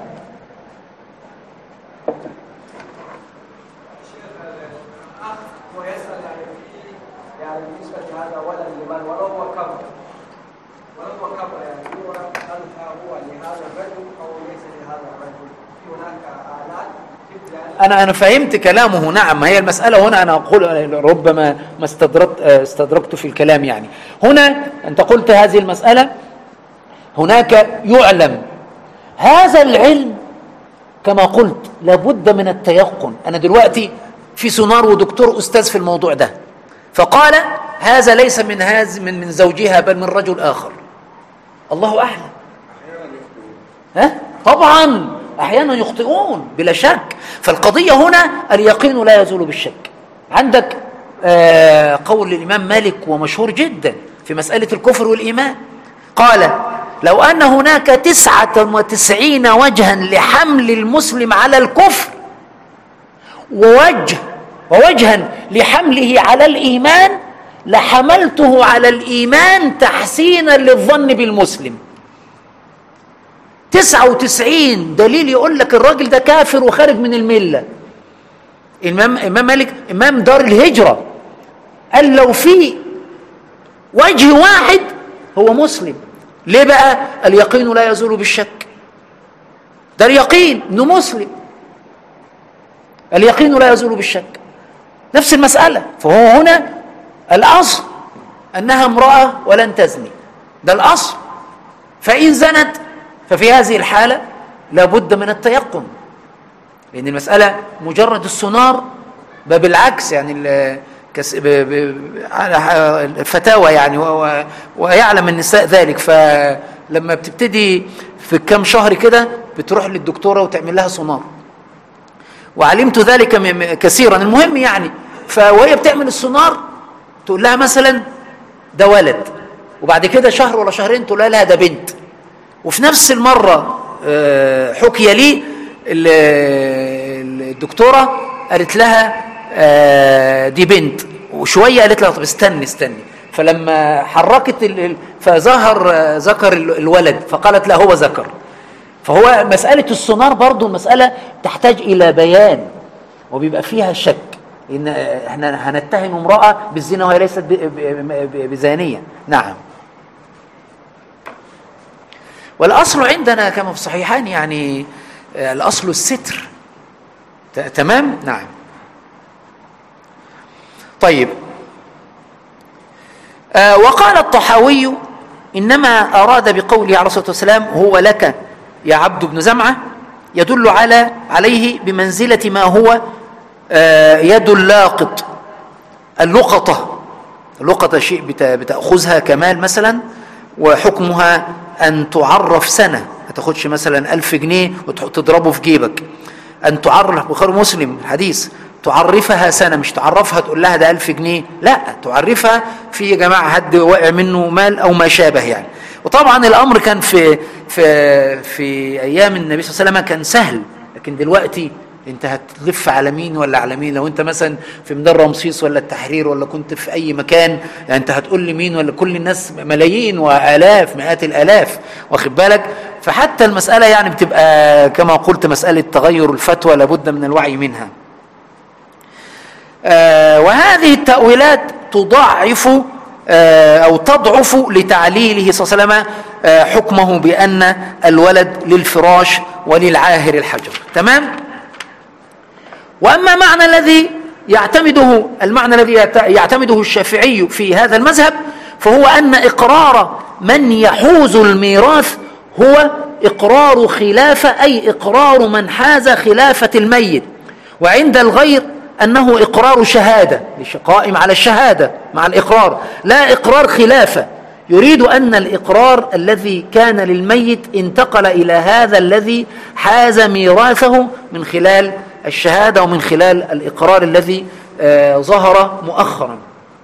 أنا أنا فهمت كلامه، نعم. هي المسألة هنا أنا أقول ربما ما استدركت استدركت في الكلام، يعني هنا أنت قلت هذه المسألة هناك يعلم هذا العلم كما قلت لابد من التيقن. أنا دلوقتي في سونار ودكتور أستاذ في الموضوع ده، فقال هذا ليس من هذا من من زوجها بل من رجل آخر، الله أعلم. ها طبعا أحيانا يخطئون بلا شك. فالقضية هنا اليقين لا يزول بالشك. عندك آه قول الإمام مالك ومشهور جدا في مسألة الكفر والإيمان، قال لو أن هناك تسعة وتسعين وجها لحمل المسلم على الكفر ووجه ووجها لحمله على الإيمان لحملته على الإيمان تحسينا للظن بالمسلم. تسعة وتسعين دليل يقول لك الراجل ده كافر وخارج من الملة. إمام, إمام مالك إمام دار الهجرة قال لو في وجه واحد هو مسلم. ليه بقى؟ اليقين لا يزول بالشك، ده اليقين انه مسلم، اليقين لا يزول بالشك. نفس المسألة، فهو هنا الأصل أنها امرأة ولن تزني، ده الأصل. فإن زنت ففي هذه الحالة لابد من التيقن، لأن المسألة مجرد السونار بالعكس، يعني الفتاوى يعني ويعلم النساء ذلك. فلما بتبتدي في كم شهر كده بتروح للدكتورة وتعمل لها سونار، وعلمت ذلك كثيرا. المهم يعني فوهي بتعمل السونار تقول لها مثلا ده ولد، وبعد كده شهر ولا شهرين تقول لها ده بنت. وفي نفس المرة حكي لي الدكتورة قالت لها دي بنت، وشوية قالت لها طب استني استني، فلما حركت فظهر ذكر الولد فقالت لا هو ذكر. فهو مسألة السونار برضو مسألة تحتاج إلى بيان وبيبقى فيها شك، إن احنا هنتهم امرأة بالزنا وهي ليست بزانية. نعم. والأصل عندنا كما في الصحيحان يعني الأصل الستر، تمام. نعم. طيب. آه وقال الطحاوي إنما أراد بقوله عليه الصلاة والسلام هو لك يا عبد بن زمعة يدل على عليه بمنزلة ما هو آه يد اللاقط. اللقطة اللقطة شيء بتأخذها كمال مثلا، وحكمها أن تعرف سنة، ما تاخدش مثلا ألف جنيه وتضربه في جيبك. أن تعرف، بخاري مسلم الحديث، تعرفها سنة، مش تعرفها تقول لها ده ألف جنيه، لا، تعرفها في يا جماعة حد واقع منه مال أو ما شابه يعني. وطبعا الأمر كان في في في أيام النبي صلى الله عليه وسلم كان سهل، لكن دلوقتي انت هتلف على مين ولا على مين؟ لو انت مثلا في ميدان رمسيس ولا التحرير ولا كنت في اي مكان، يعني انت هتقول لي مين؟ ولا كل الناس ملايين والاف مئات الالاف، واخد بالك؟ فحتى المسألة يعني بتبقى كما قلت مسألة تغير الفتوى لابد من الوعي منها. آه وهذه التأويلات تضعف آه أو تضعف لتعليله صلى الله عليه وسلم آه حكمه بأن الولد للفراش وللعاهر الحجر. تمام؟ وأما معنى الذي يعتمده المعنى الذي يعتمده الشافعي في هذا المذهب، فهو أن إقرار من يحوز الميراث هو إقرار خلافة، أي إقرار من حاز خلافة الميت. وعند الغير أنه إقرار شهادة، قائم على الشهادة مع الإقرار، لا إقرار خلافة. يريد أن الإقرار الذي كان للميت انتقل إلى هذا الذي حاز ميراثه من خلال الشهادة ومن خلال الإقرار الذي آه ظهر مؤخرا.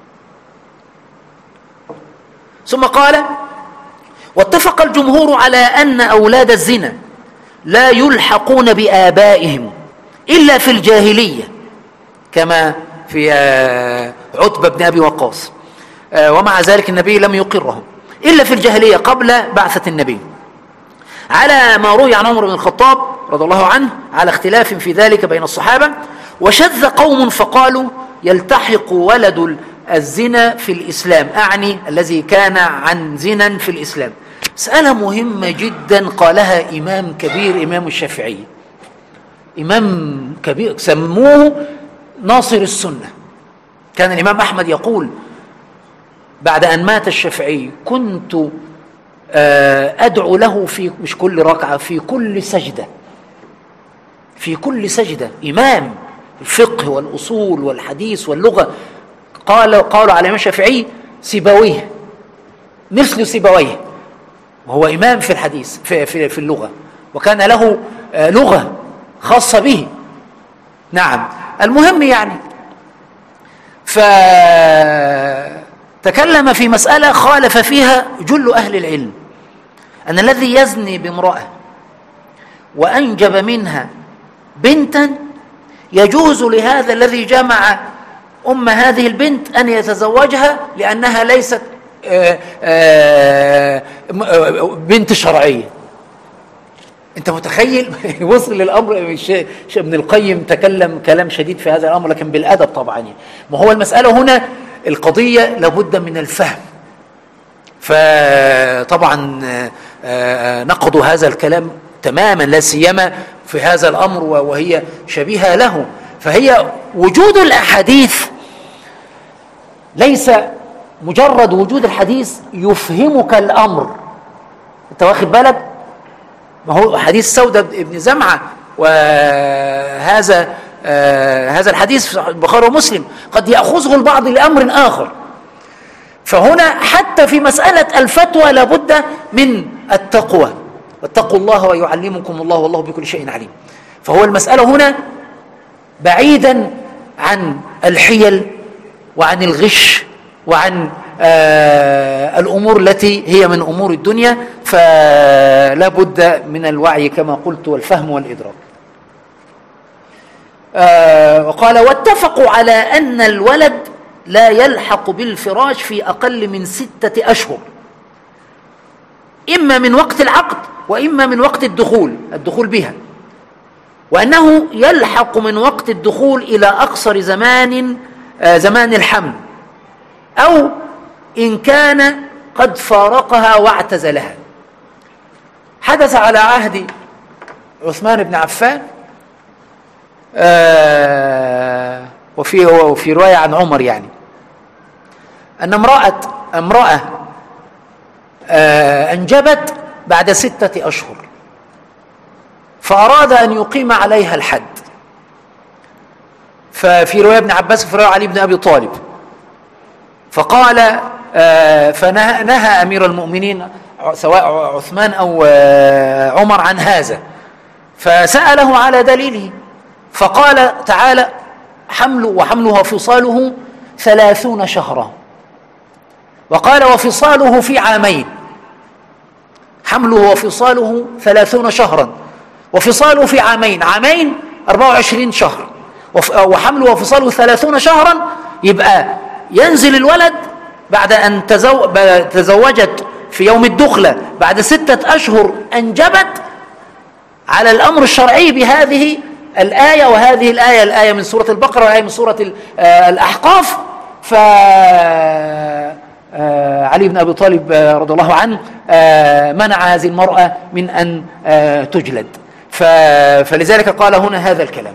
ثم قال: واتفق الجمهور على أن أولاد الزنا لا يلحقون بآبائهم إلا في الجاهلية، كما في آه عتبة بن أبي وقاص، آه ومع ذلك النبي لم يقرهم إلا في الجاهلية قبل بعثة النبي، على ما روي عن عمر بن الخطاب رضي الله عنه على اختلاف في ذلك بين الصحابة. وشذ قوم فقالوا يلتحق ولد الزنا في الإسلام، أعني الذي كان عن زنا في الإسلام. مسألة مهمة جدا قالها إمام كبير، إمام الشافعي، إمام كبير سموه ناصر السنة. كان الإمام أحمد يقول بعد أن مات الشافعي: كنت أدعو له في مش كل ركعة، في كل سجدة، في كل سجدة. إمام الفقه والأصول والحديث واللغة. قال قالوا على الإمام الشافعي سيبويه، مثل سيبويه، وهو إمام في الحديث في, في, في اللغة، وكان له لغة خاصة به. نعم. المهم يعني فتكلم في مسألة خالف فيها جل أهل العلم، أن الذي يزني بامرأة وأنجب منها بنتا يجوز لهذا الذي جمع أم هذه البنت أن يتزوجها، لأنها ليست آآ آآ بنت شرعية. أنت متخيل؟ وصل للأمر. ابن القيم تكلم كلام شديد في هذا الأمر، لكن بالأدب طبعا. ما هو المسألة هنا القضية لابد من الفهم. فطبعا نقضوا هذا الكلام تماما، لا سيما في هذا الأمر وهي شبيهة له. فهي وجود الأحاديث ليس مجرد وجود الحديث يفهمك الأمر. أنت واخد بالك؟ ما هو حديث سودة ابن زمعة، وهذا آه هذا الحديث في البخاري ومسلم قد يأخذه البعض لأمر آخر. فهنا حتى في مسألة الفتوى لابد من التقوى، واتقوا الله ويعلمكم الله والله بكل شيء عليم. فهو المسألة هنا بعيدا عن الحيل وعن الغش وعن آه الأمور التي هي من أمور الدنيا، فلا بد من الوعي كما قلت والفهم والإدراك. آه وقال: واتفقوا على أن الولد لا يلحق بالفراش في أقل من ستة أشهر، إما من وقت العقد وإما من وقت الدخول الدخول بها، وأنه يلحق من وقت الدخول إلى أقصر زمان آه زمان الحمل، أو إن كان قد فارقها واعتزلها. حدث على عهد عثمان بن عفان آه وفي وفي رواية عن عمر يعني أن امرأة امرأة أنجبت بعد ستة أشهر، فأراد أن يقيم عليها الحد. ففي رواية ابن عباس في رواية علي بن أبي طالب، فقال فنهى أمير المؤمنين سواء عثمان أو عمر عن هذا، فسأله على دليله، فقال تعالى: حمل وحمله وفصاله ثلاثون شهرا، وقال: وفصاله في عامين. حمله وفصاله ثلاثون شهرا، وفصاله في عامين، عامين أربعة وعشرين شهر، وحمله وفصاله ثلاثون شهرا، يبقى ينزل الولد بعد أن تزوجت في يوم الدخلة بعد ستة أشهر أنجبت على الأمر الشرعي بهذه الآية، وهذه الآية الآية من سورة البقرة والآية من سورة الأحقاف. ف علي بن أبي طالب رضي الله عنه منع هذه المرأة من أن تجلد، فلذلك قال هنا هذا الكلام.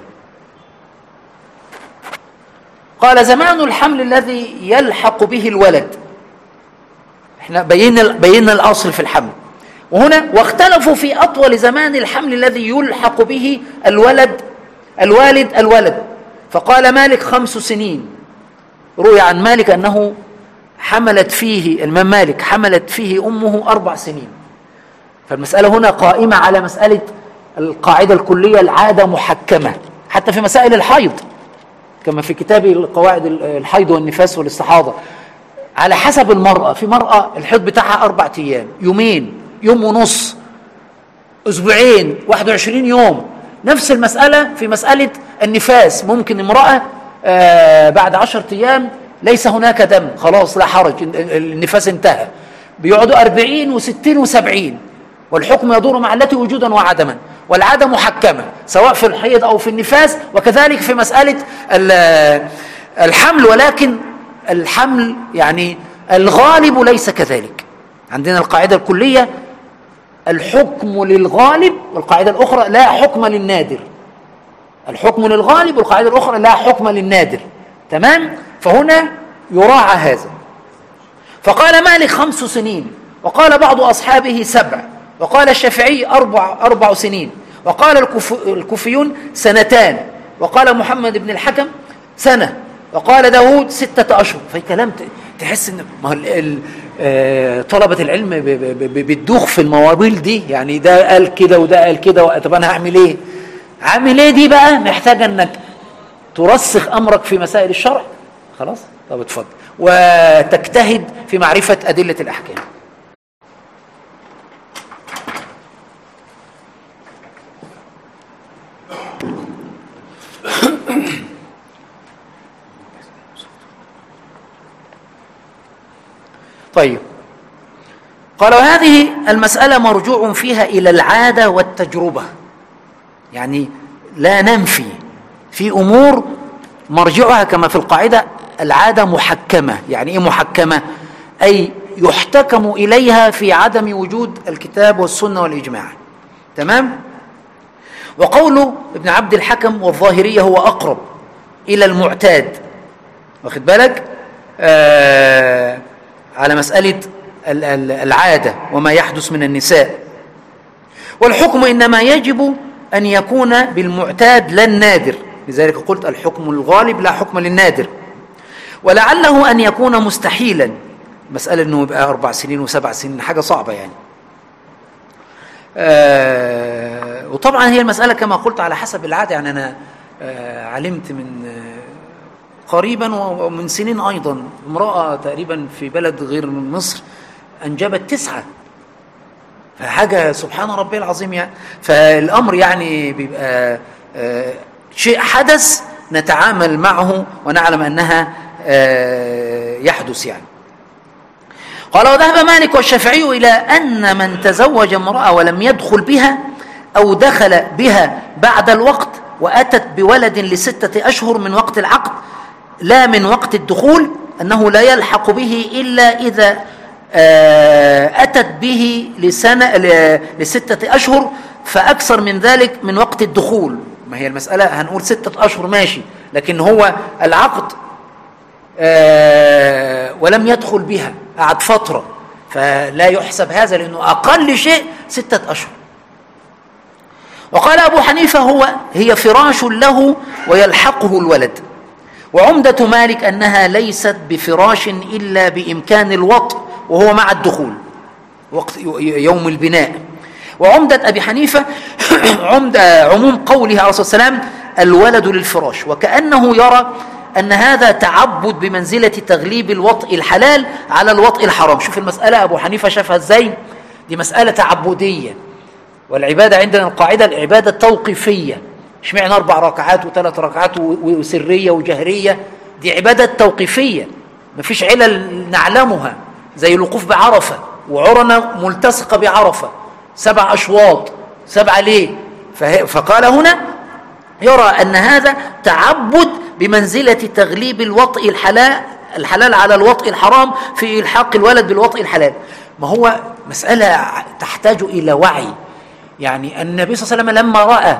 قال: زمان الحمل الذي يلحق به الولد. احنا بينا بينا الأصل في الحمل، وهنا واختلفوا في أطول زمان الحمل الذي يلحق به الولد الوالد الولد. فقال مالك: خمس سنين. روي عن مالك أنه حملت فيه الإمام مالك حملت فيه أمه أربع سنين. فالمسألة هنا قائمة على مسألة القاعدة الكلية: العادة محكمة، حتى في مسائل الحيض كما في كتاب القواعد الحيض والنفاس والاستحاضة، على حسب المرأة. في مرأة الحيض بتاعها أربع أيام، يومين، يوم ونص، أسبوعين، واحد وعشرين يوم. نفس المسألة في مسألة النفاس، ممكن امرأة آه بعد عشرة أيام ليس هناك دم، خلاص لا حرج، النفاس انتهى، بيقعدوا أربعين وستين وسبعين، والحكم يدور مع التي وجودا وعدما، والعادة محكمة سواء في الحيض أو في النفاس، وكذلك في مسألة الحمل. ولكن الحمل يعني الغالب ليس كذلك. عندنا القاعدة الكلية: الحكم للغالب، والقاعدة الأخرى: لا حكم للنادر. الحكم للغالب، والقاعدة الأخرى: لا حكم للنادر. تمام؟ فهنا يراعى هذا. فقال مالك: خمس سنين، وقال بعض أصحابه سبع، وقال الشافعي أربع, أربع سنين، وقال الكوفيون سنتان، وقال محمد بن الحكم سنة، وقال داود ستة أشهر. في كلام تحس إن طلبة العلم بتدوخ في المواويل دي، يعني ده قال كده وده قال كده، طب أنا هعمل إيه؟ عامل إيه دي بقى؟ محتاجة إنك ترسخ أمرك في مسائل الشرع. خلاص؟ طب اتفضل. وتجتهد في معرفة أدلة الأحكام. طيب، قال: وهذه المسألة مرجوع فيها إلى العادة والتجربة. يعني لا ننفي في أمور مرجعها كما في القاعدة العادة محكمة. يعني إيه محكمة؟ أي يحتكم إليها في عدم وجود الكتاب والسنة والإجماع. تمام؟ وقول ابن عبد الحكم والظاهرية هو أقرب إلى المعتاد، واخد بالك؟ آه على مسألة العادة وما يحدث من النساء. والحكم إنما يجب أن يكون بالمعتاد لا النادر، لذلك قلت الحكم الغالب لا حكم للنادر. ولعله أن يكون مستحيلا، مسألة أنه يبقى أربع سنين وسبع سنين حاجة صعبة يعني. آه وطبعا هي المسألة كما قلت على حسب العادة. يعني أنا آه علمت من آه قريبا ومن سنين أيضا امرأة تقريبا في بلد غير من مصر أنجبت تسعة، فحاجة سبحان ربي العظيم يعني. فالأمر يعني بيبقى آه شيء حدث نتعامل معه ونعلم أنها آه يحدث يعني. قال: وذهب مالك والشافعي إلى أن من تزوج امرأة ولم يدخل بها أو دخل بها بعد الوقت وأتت بولد لستة أشهر من وقت العقد لا من وقت الدخول، أنه لا يلحق به إلا إذا أتت به لسنة لستة أشهر فأكثر من ذلك من وقت الدخول. ما هي المسألة هنقول ستة أشهر ماشي، لكن هو العقد آه ولم يدخل بها، قعد فترة، فلا يحسب هذا لأنه أقل شيء ستة أشهر. وقال أبو حنيفة هو هي فراش له ويلحقه الولد. وعمدة مالك أنها ليست بفراش إلا بإمكان الوطء وهو مع الدخول وقت يوم البناء. وعمدة أبي حنيفة عمدة عموم قوله عليه الصلاة والسلام الولد للفراش، وكأنه يرى أن هذا تعبد بمنزلة تغليب الوطء الحلال على الوطء الحرام. شوف المسألة أبو حنيفة شافها إزاي، دي مسألة تعبدية، والعبادة عندنا القاعدة العبادة توقيفية. اشمعنى أربع ركعات وثلاث ركعات وسرية وجهرية؟ دي عبادة توقيفية، مفيش علل نعلمها، زي الوقوف بعرفة وعرنة ملتصقة بعرفة سبع أشواط سبعة ليه؟ فقال هنا يرى أن هذا تعبد بمنزلة تغليب الوطء الحلال الحلال على الوطء الحرام في إلحاق الولد بالوطء الحلال. ما هو مسألة تحتاج إلى وعي. يعني النبي صلى الله عليه وسلم لما رأى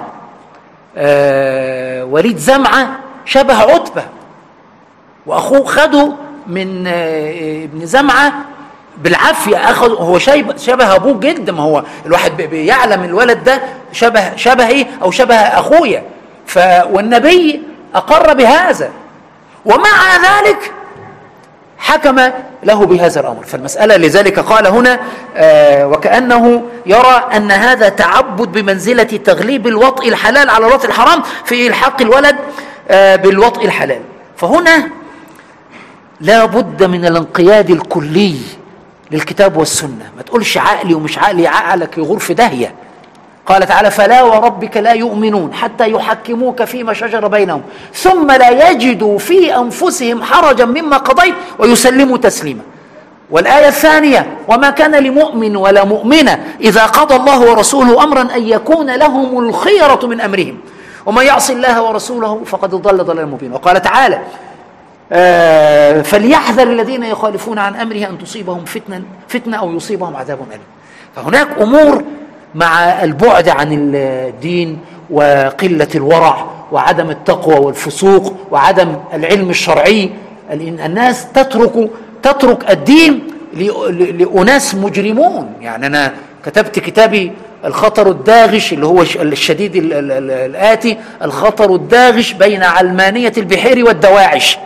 آه وليد زمعة شبه عتبة وأخوه خده من آه ابن زمعة بالعافية، أخذ هو شبه أبوه جدا، ما هو الواحد بيعلم الولد ده شبه شبهي أو شبه أخويا، والنبي أقر بهذا ومع ذلك حكم له بهذا الأمر. فالمسألة لذلك قال هنا آه وكأنه يرى أن هذا تعبد بمنزلة تغليب الوطء الحلال على الوطء الحرام في إلحاق الولد آه بالوطء الحلال. فهنا لا بد من الانقياد الكلي للكتاب والسنة. ما تقولش عقلي ومش عقلي، عقلك يغور في داهية. قال تعالى فلا وربك لا يؤمنون حتى يحكموك فيما شجر بينهم ثم لا يجدوا في أنفسهم حرجا مما قضيت ويسلموا تسليما. والآية الثانية وما كان لمؤمن ولا مؤمنة إذا قضى الله ورسوله أمرا أن يكون لهم الخيرة من أمرهم ومن يعص الله ورسوله فقد ضل ضلالا مبينا. وقال تعالى آه فليحذر الذين يخالفون عن أمره أن تصيبهم فتنة, فتنة أو يصيبهم عذاب أليم. فهناك أمور مع البعد عن الدين وقلة الورع وعدم التقوى والفسوق وعدم العلم الشرعي، الناس تترك تترك الدين لأناس مجرمون. يعني أنا كتبت كتابي الخطر الداغش اللي هو الشديد الآتي، الخطر الداغش بين علمانية البحيري والدواعش.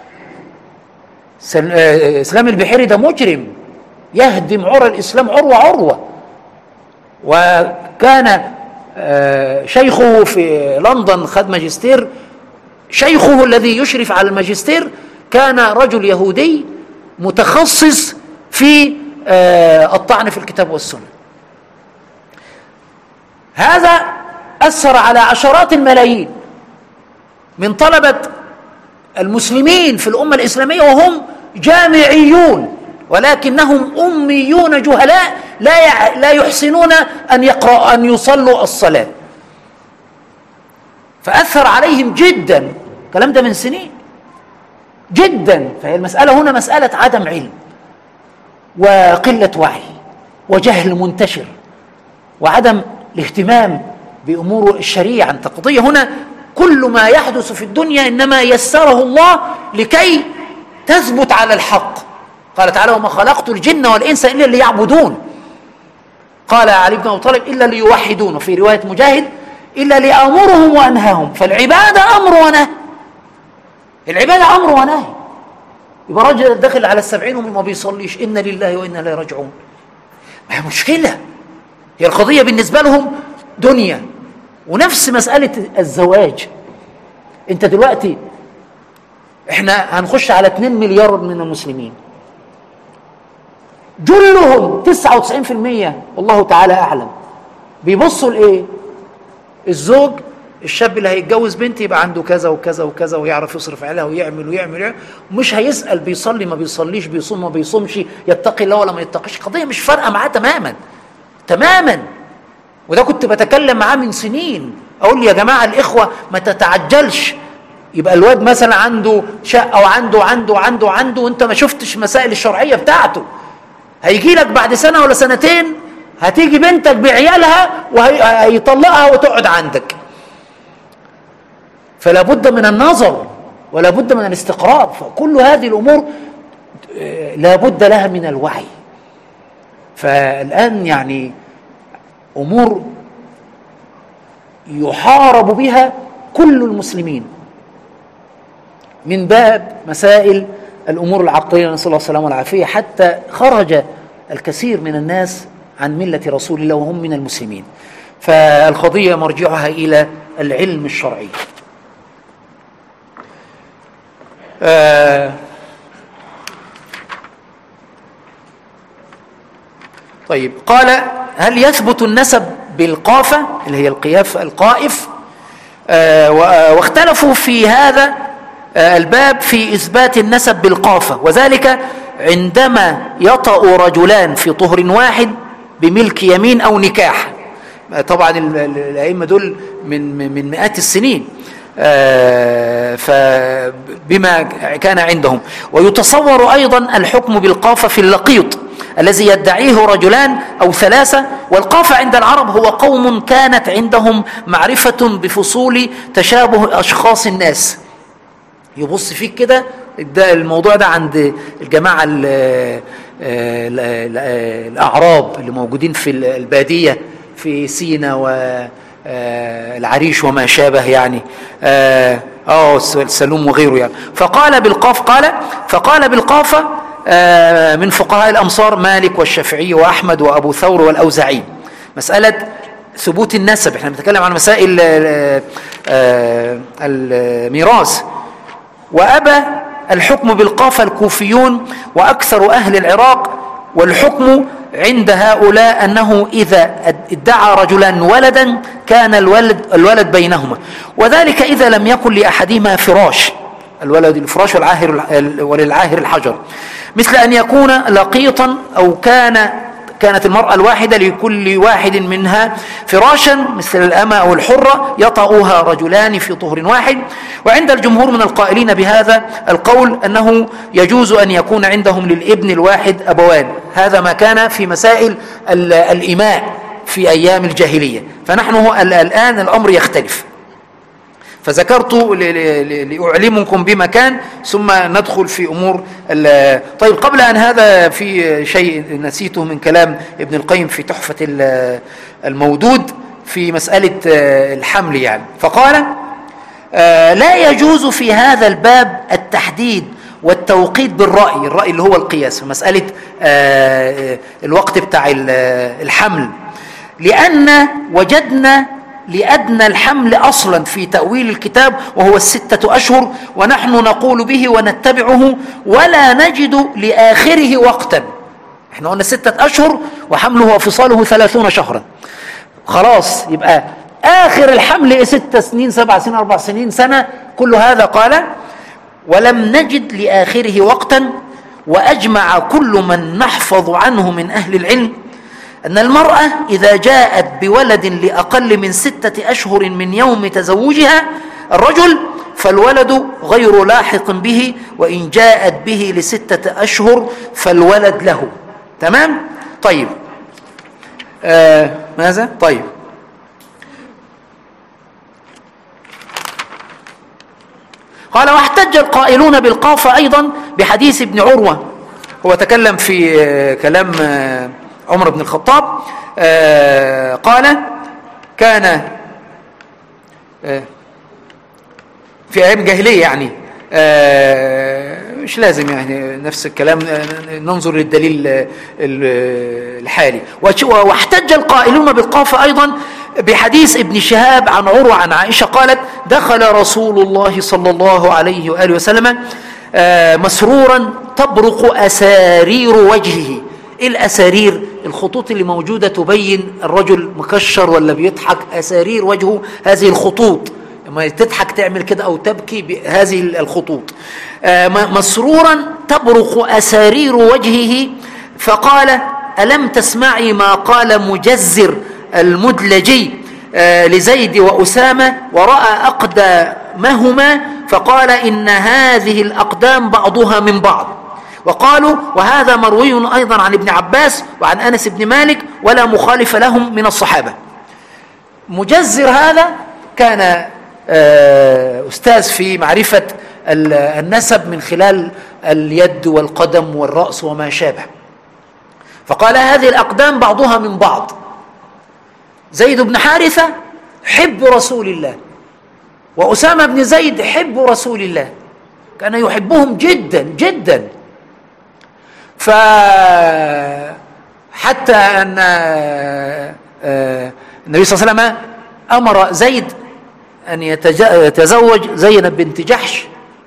إسلام البحيري ده مجرم يهدم عرى الإسلام عروة عروة، وكان شيخه في لندن خد ماجستير، شيخه الذي يشرف على الماجستير كان رجل يهودي متخصص في الطعن في الكتاب والسنة. هذا أثر على عشرات الملايين من طلبة المسلمين في الأمة الإسلامية وهم جامعيون ولكنهم أميون جهلاء لا لا يحسنون أن يقرأ أن يصلوا الصلاة، فأثر عليهم جدا. الكلام ده من سنين جدا. فهي المسألة هنا مسألة عدم علم وقلة وعي وجهل منتشر وعدم الاهتمام بأمور الشريعة. أنت قضية هنا كل ما يحدث في الدنيا إنما يسره الله لكي تثبت على الحق. قال تعالى وما خلقت الجن والإنس إلا ليعبدون. قال علي بن أبي طالب إلا ليوحدون، وفي رواية مجاهد إلا لأمرهم وأنهاهم. فالعبادة أمر ونهي، العبادة أمر ونهي. يبقى رجل داخل على السبعين وما بيصليش إن لله وإنا إليه راجعون، ما هي مشكلة. هي القضية بالنسبة لهم دنيا. ونفس مسألة الزواج، انت دلوقتي احنا هنخش على اتنين مليار من المسلمين، جلهم تسعة وتسعين في المية والله تعالى أعلم بيبصوا لإيه؟ الزوج الشاب اللي هيتجوز بنت يبقى عنده كذا وكذا وكذا ويعرف يصرف عليها ويعمل ويعمل, ويعمل. مش هيسأل بيصلي ما بيصليش، بيصوم ما بيصومش، يتقي الله ولا ما يتقيش. قضية مش فارقة معاه تماما تماما. وده كنت بتكلم معاه من سنين، أقول يا جماعة الإخوة ما تتعجلش. يبقى الواد مثلا عنده شقة وعنده عنده عنده عنده وانت ما شفتش مسائل الشرعية بتاعته، هيجي لك بعد سنة ولا سنتين هتيجي بنتك بعيالها وهيطلقها وتقعد عندك. فلا بد من النظر ولا بد من الاستقراء. فكل هذه الأمور لا بد لها من الوعي. فالآن يعني أمور يحارب بها كل المسلمين من باب مسائل الأمور العقلية، نسأل الله السلامة والعافية، حتى خرج الكثير من الناس عن ملة رسول الله وهم من المسلمين. فالقضية مرجعها إلى العلم الشرعي. آه طيب، قال: هل يثبت النسب بالقافة اللي هي القياف القائف؟ آه واختلفوا في هذا آه الباب في إثبات النسب بالقافة، وذلك عندما يطأ رجلان في طهر واحد بملك يمين أو نكاح. طبعا الأئمة دول من من مئات السنين، آه فبما كان عندهم. ويتصور أيضا الحكم بالقافة في اللقيط الذي يدعيه رجلان أو ثلاثة. والقافة عند العرب هو قوم كانت عندهم معرفة بفصول تشابه أشخاص الناس. يبص فيك كده، ده الموضوع ده عند الجماعة ال ال ال الأعراب اللي موجودين في البادية في سينا والعريش وما شابه، يعني اه السلوم وغيره يعني. فقال بالقاف قال فقال بالقافة آه من فقهاء الأمصار مالك والشافعي وأحمد وأبو ثور والأوزاعي. مسألة ثبوت النسب، احنا بنتكلم عن مسائل آه الميراث. وأبى الحكم بالقافة الكوفيون وأكثر أهل العراق، والحكم عند هؤلاء أنه إذا ادعى رجلان ولدا كان الولد, الولد بينهما، وذلك إذا لم يكن لأحدهما فراش، الولد الفراش والعاهر وللعاهر الحجر، مثل أن يكون لقيطا أو كان كانت المرأة الواحدة لكل واحد منها فراشا مثل الأمة أو الحرة يطأها رجلان في طهر واحد. وعند الجمهور من القائلين بهذا القول أنه يجوز أن يكون عندهم للابن الواحد أبوان. هذا ما كان في مسائل الإماء في أيام الجاهلية، فنحن الآن الأمر يختلف. فذكرت لأعلمكم بما كان، ثم ندخل في أمور. طيب، قبل أن هذا في شيء نسيته من كلام ابن القيم في تحفة المودود في مسألة الحمل يعني. فقال: لا يجوز في هذا الباب التحديد والتوقيت بالرأي، الرأي اللي هو القياس في مسألة الوقت بتاع الحمل، لأن وجدنا لأدنى الحمل أصلا في تأويل الكتاب وهو الستة أشهر، ونحن نقول به ونتبعه ولا نجد لآخره وقتا. احنا قلنا ستة أشهر وحمله وفصاله ثلاثون شهرا، خلاص يبقى آخر الحمل ستة سنين سبع سنين أربع سنين سنة، كل هذا. قال: ولم نجد لآخره وقتا. وأجمع كل من نحفظ عنه من أهل العلم أن المرأة إذا جاءت بولد لأقل من ستة أشهر من يوم تزوجها الرجل فالولد غير لاحق به، وإن جاءت به لستة أشهر فالولد له. تمام؟ طيب، آه ماذا؟ طيب، قال: واحتج القائلون بالقافة أيضا بحديث ابن عروة. هو تكلم في كلام عمر بن الخطاب، آه قال: كان آه في أيام جاهلية يعني، آه مش لازم يعني نفس الكلام، ننظر للدليل الحالي. واحتج القائلون بالقافة أيضا بحديث ابن شهاب عن عروة عن عائشة قالت: دخل رسول الله صلى الله عليه وآله وسلم آه مسرورا تبرق أسارير وجهه. ايه الأسارير؟ الخطوط اللي موجودة تبين الرجل مكشر ولا بيضحك. أسارير وجهه هذه الخطوط، لما تضحك تعمل كده أو تبكي بهذه الخطوط. آه مسرورا تبرق أسارير وجهه، فقال: ألم تسمعي ما قال مجزر المدلجي آه لزيد وأسامة ورأى أقدامهما فقال: إن هذه الأقدام بعضها من بعض. وقالوا: وهذا مروي أيضا عن ابن عباس وعن أنس بن مالك ولا مخالف لهم من الصحابة. مجزر هذا كان أستاذ في معرفة النسب من خلال اليد والقدم والرأس وما شابه. فقال هذه الأقدام بعضها من بعض. زيد بن حارثة حب رسول الله، وأسامة بن زيد حب رسول الله، كان يحبهم جدا جدا. فحتى أن النبي صلى الله عليه وسلم أمر زيد أن يتزوج زينب بنت جحش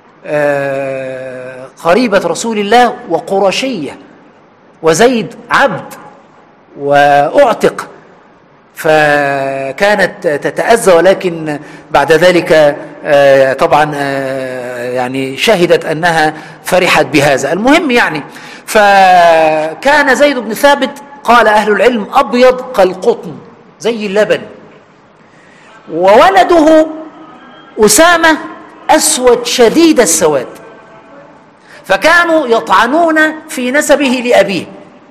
قريبة رسول الله وقرشية، وزيد عبد وأعتق، فكانت تتأذى، ولكن بعد ذلك طبعا يعني شهدت أنها فرحت بهذا. المهم يعني فكان زيد بن ثابت قال أهل العلم أبيض كالقطن زي اللبن، وولده أسامة أسود شديد السواد، فكانوا يطعنون في نسبه لأبيه.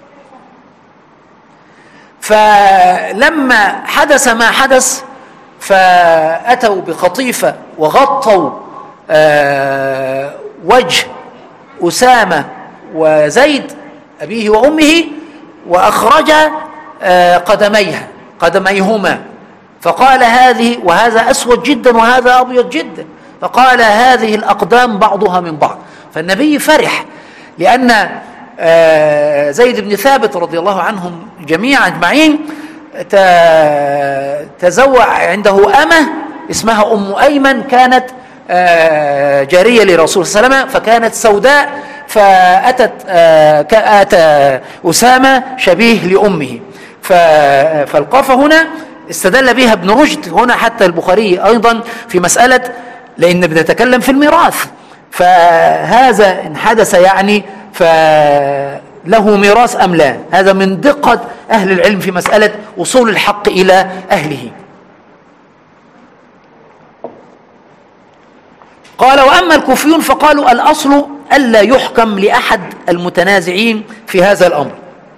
فلما حدث ما حدث فأتوا بخطيفة وغطوا آه وجه أسامة وزيد أبيه وأمه، وأخرج آه قدميها قدميهما، فقال هذه، وهذا أسود جدا وهذا أبيض جدا، فقال هذه الأقدام بعضها من بعض. فالنبي فرح لأن زيد بن ثابت رضي الله عنهم جميعا أجمعين تزوج عنده أمة اسمها أم أيمن، كانت جارية لرسول صلى الله عليه وسلم، فكانت سوداء، فأتت أتى أسامة شبيه لأمه. فالقافة هنا استدل بها ابن رشد هنا، حتى البخاري أيضا في مسألة، لأن بنتكلم في الميراث، فهذا إن حدث يعني فله ميراث أم لا. هذا من دقة أهل العلم في مسألة وصول الحق إلى أهله. قال وأما الكوفيون فقالوا الأصل ألا يحكم لأحد المتنازعين في هذا الأمر.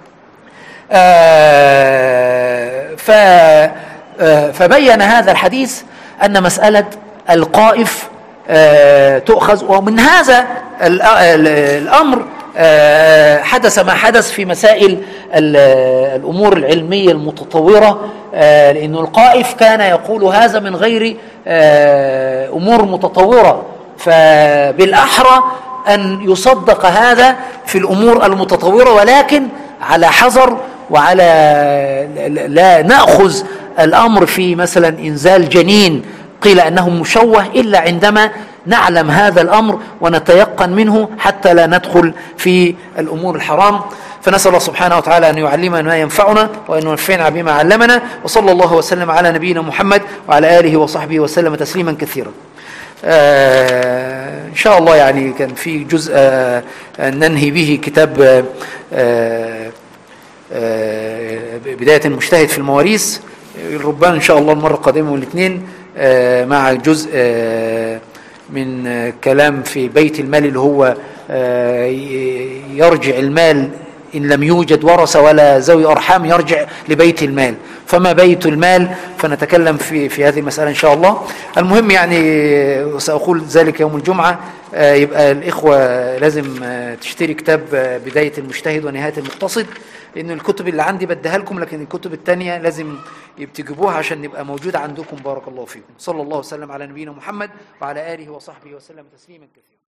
فبين هذا الحديث أن مسألة القائف تؤخذ، ومن هذا الأمر حدث ما حدث في مسائل الأمور العلمية المتطورة، لأن القائف كان يقول هذا من غير أمور متطورة، فبالأحرى أن يصدق هذا في الأمور المتطورة، ولكن على حذر، وعلى لا نأخذ الأمر في مثلا إنزال جنين قيل أنه مشوه إلا عندما نعلم هذا الأمر ونتيقن منه، حتى لا ندخل في الأمور الحرام. فنسأل الله سبحانه وتعالى أن يعلمنا ما ينفعنا وأن ينفعنا بما علمنا، وصلى الله وسلم على نبينا محمد وعلى آله وصحبه وسلم تسليما كثيرا. آه إن شاء الله يعني كان في جزء آه ننهي به كتاب آه آه بداية المجتهد في المواريث، ربما إن شاء الله المرة القادمة والاثنين آه مع جزء آه من آه كلام في بيت المال، اللي هو آه يرجع المال إن لم يوجد ورثة ولا ذوي أرحام يرجع لبيت المال، فما بيت المال، فنتكلم في في هذه المسألة إن شاء الله. المهم يعني سأقول ذلك يوم الجمعة، يبقى الإخوة لازم تشتري كتاب بداية المجتهد ونهاية المقتصد، لأن الكتب اللي عندي بديها لكم، لكن الكتب التانية لازم تجيبوها عشان يبقى موجودة عندكم. بارك الله فيكم. صلى الله وسلم على نبينا محمد وعلى آله وصحبه وسلم تسليما كثيرا.